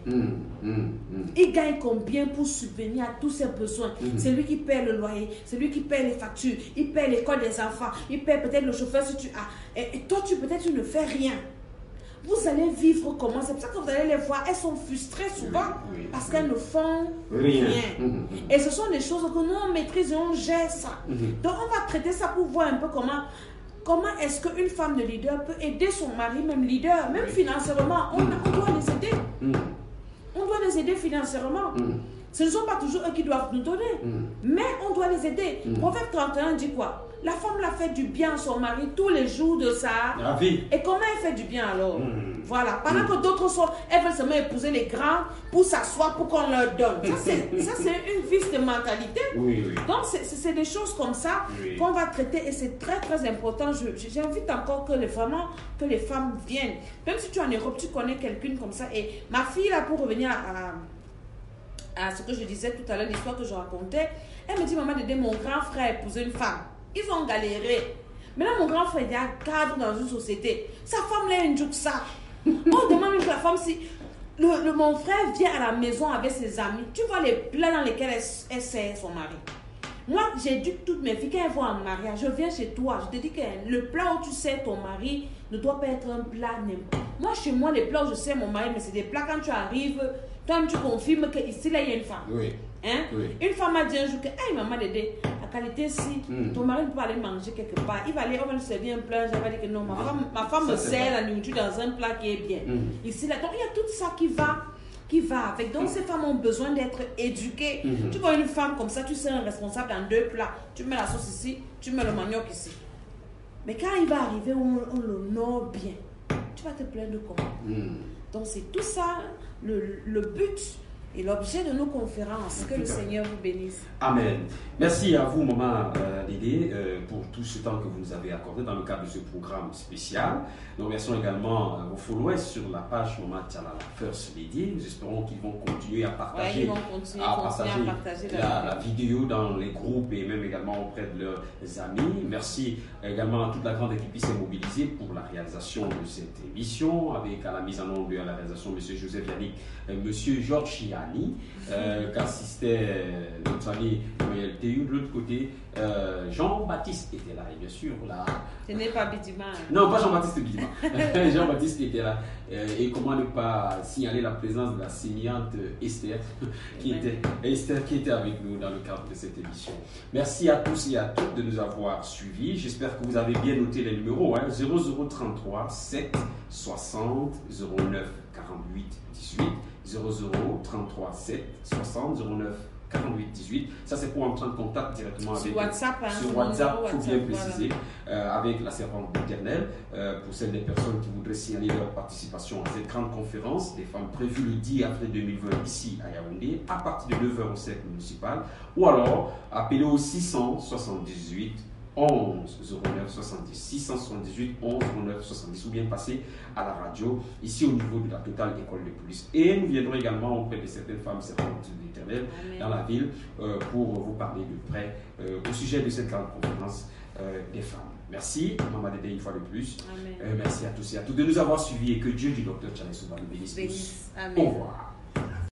[SPEAKER 2] Il gagne combien pour subvenir à tous ses besoins? C'est lui qui paie le loyer, c'est lui qui paie les factures, il paie l'école des enfants, il paie peut-être le chauffeur si tu as. Et toi, peut-être tu ne fais rien. Vous allez vivre comment? C'est pour ça que vous allez les voir, elles sont frustrées souvent parce qu'elles ne font rien. Et ce sont des choses que nous on maîtrise et on gère ça. Donc on va traiter ça pour voir un peu comment est-ce qu'une femme de leader peut aider son mari, même leader, même financièrement. On doit les aider. On doit les aider financièrement. Ce ne sont pas toujours eux qui doivent nous donner, mais on doit les aider. Proverbe 31 dit quoi? La femme l'a fait du bien à son mari tous les jours de sa vie. Et comment elle fait du bien alors? Voilà. Pendant que d'autres sont, elles veulent seulement épouser les grands pour s'asseoir, pour qu'on leur donne. Ça, c'est une vice de mentalité. Donc, c'est des choses comme ça qu'on va traiter et c'est très, très important. J'invite encore que les femmes viennent. Même si tu es en Europe, tu connais quelqu'une comme ça. Et ma fille, là, pour revenir à ce que je disais tout à l'heure, l'histoire que je racontais, elle me dit, maman, Dédé, mon grand frère a épousé une femme. Ils ont galéré. Maintenant, mon grand frère est un cadre dans une société. Sa femme, là, une joue ça. On demande même que la femme, si mon frère vient à la maison avec ses amis, tu vois les plats dans lesquels elle sert son mari. Moi, j'éduque toutes mes filles. Quand elles vont en mariage, je viens chez toi. Je te dis que le plat où tu sers ton mari ne doit pas être un plat n'importe. Moi, chez moi, les plats où je sers mon mari, mais c'est des plats quand tu arrives, toi, tu confirmes qu'ici, là, il y a une femme. Une femme m'a dit un jour que, hey, maman Dédé, la qualité, si ton mari ne peut pas aller manger quelque part, on va lui servir un plat. J'avais dit que non, ma femme me sert la nourriture dans un plat qui est bien. Ici, là, donc il y a tout ça qui va avec. Donc, ces femmes ont besoin d'être éduquées. Tu vois une femme comme ça, tu sais un responsable dans 2 plats. Tu mets la sauce ici, tu mets le manioc ici. Mais quand il va arriver, on l'honore bien. Tu vas te plaindre comment? Donc, c'est tout ça, le but et l'objet de nos conférences. Que le Seigneur vous bénisse.
[SPEAKER 1] Amen. Merci à vous, maman Dédé, pour tout ce temps que vous nous avez accordé dans le cadre de ce programme spécial. Nous remercions également vos followers sur la page Maman Tchalala First Lady. Nous espérons qu'ils vont continuer à partager, la vidéo dans les groupes et même également auprès de leurs amis. Merci également à toute la grande équipe qui s'est mobilisée pour la réalisation de cette émission, avec à la mise en œuvre à la réalisation M. Joseph Yannick, M. Georges Chia. Annie, qu'assistait notre ami Noël Théu. De l'autre côté, Jean-Baptiste était là, et bien sûr, là.
[SPEAKER 2] Ce n'est pas Bidima.
[SPEAKER 1] Non, pas Jean-Baptiste Bidima. Jean-Baptiste était là. Et comment ne pas signaler la présence de la sémillante Esther qui était avec nous dans le cadre de cette émission. Merci à tous et à toutes de nous avoir suivis. J'espère que vous avez bien noté les numéros. 0033 7 60 09 48 18 0033 7 60 09 48 18. Ça, c'est pour entrer en contact directement avec
[SPEAKER 2] WhatsApp.
[SPEAKER 1] Sur WhatsApp, il faut bien préciser, avec la servante éternelle, pour celles des personnes qui voudraient signaler leur participation à cette grande conférence des femmes prévue le 10 avril 2020 ici à Yaoundé, à partir de 9h au cercle municipal, ou alors appelez au 678 11 09 70 678 11 09 70 ou bien passer à la radio ici au niveau de la Totale École de Police. Et nous viendrons également auprès de certaines femmes servantes de l'Éternel dans la ville pour vous parler de près au sujet de cette grande conférence des femmes. Merci, Maman Dédé, une fois de plus. Merci à tous et à toutes de nous avoir suivis et que Dieu du Dr. Tchané Souba nous bénisse tous. Au revoir.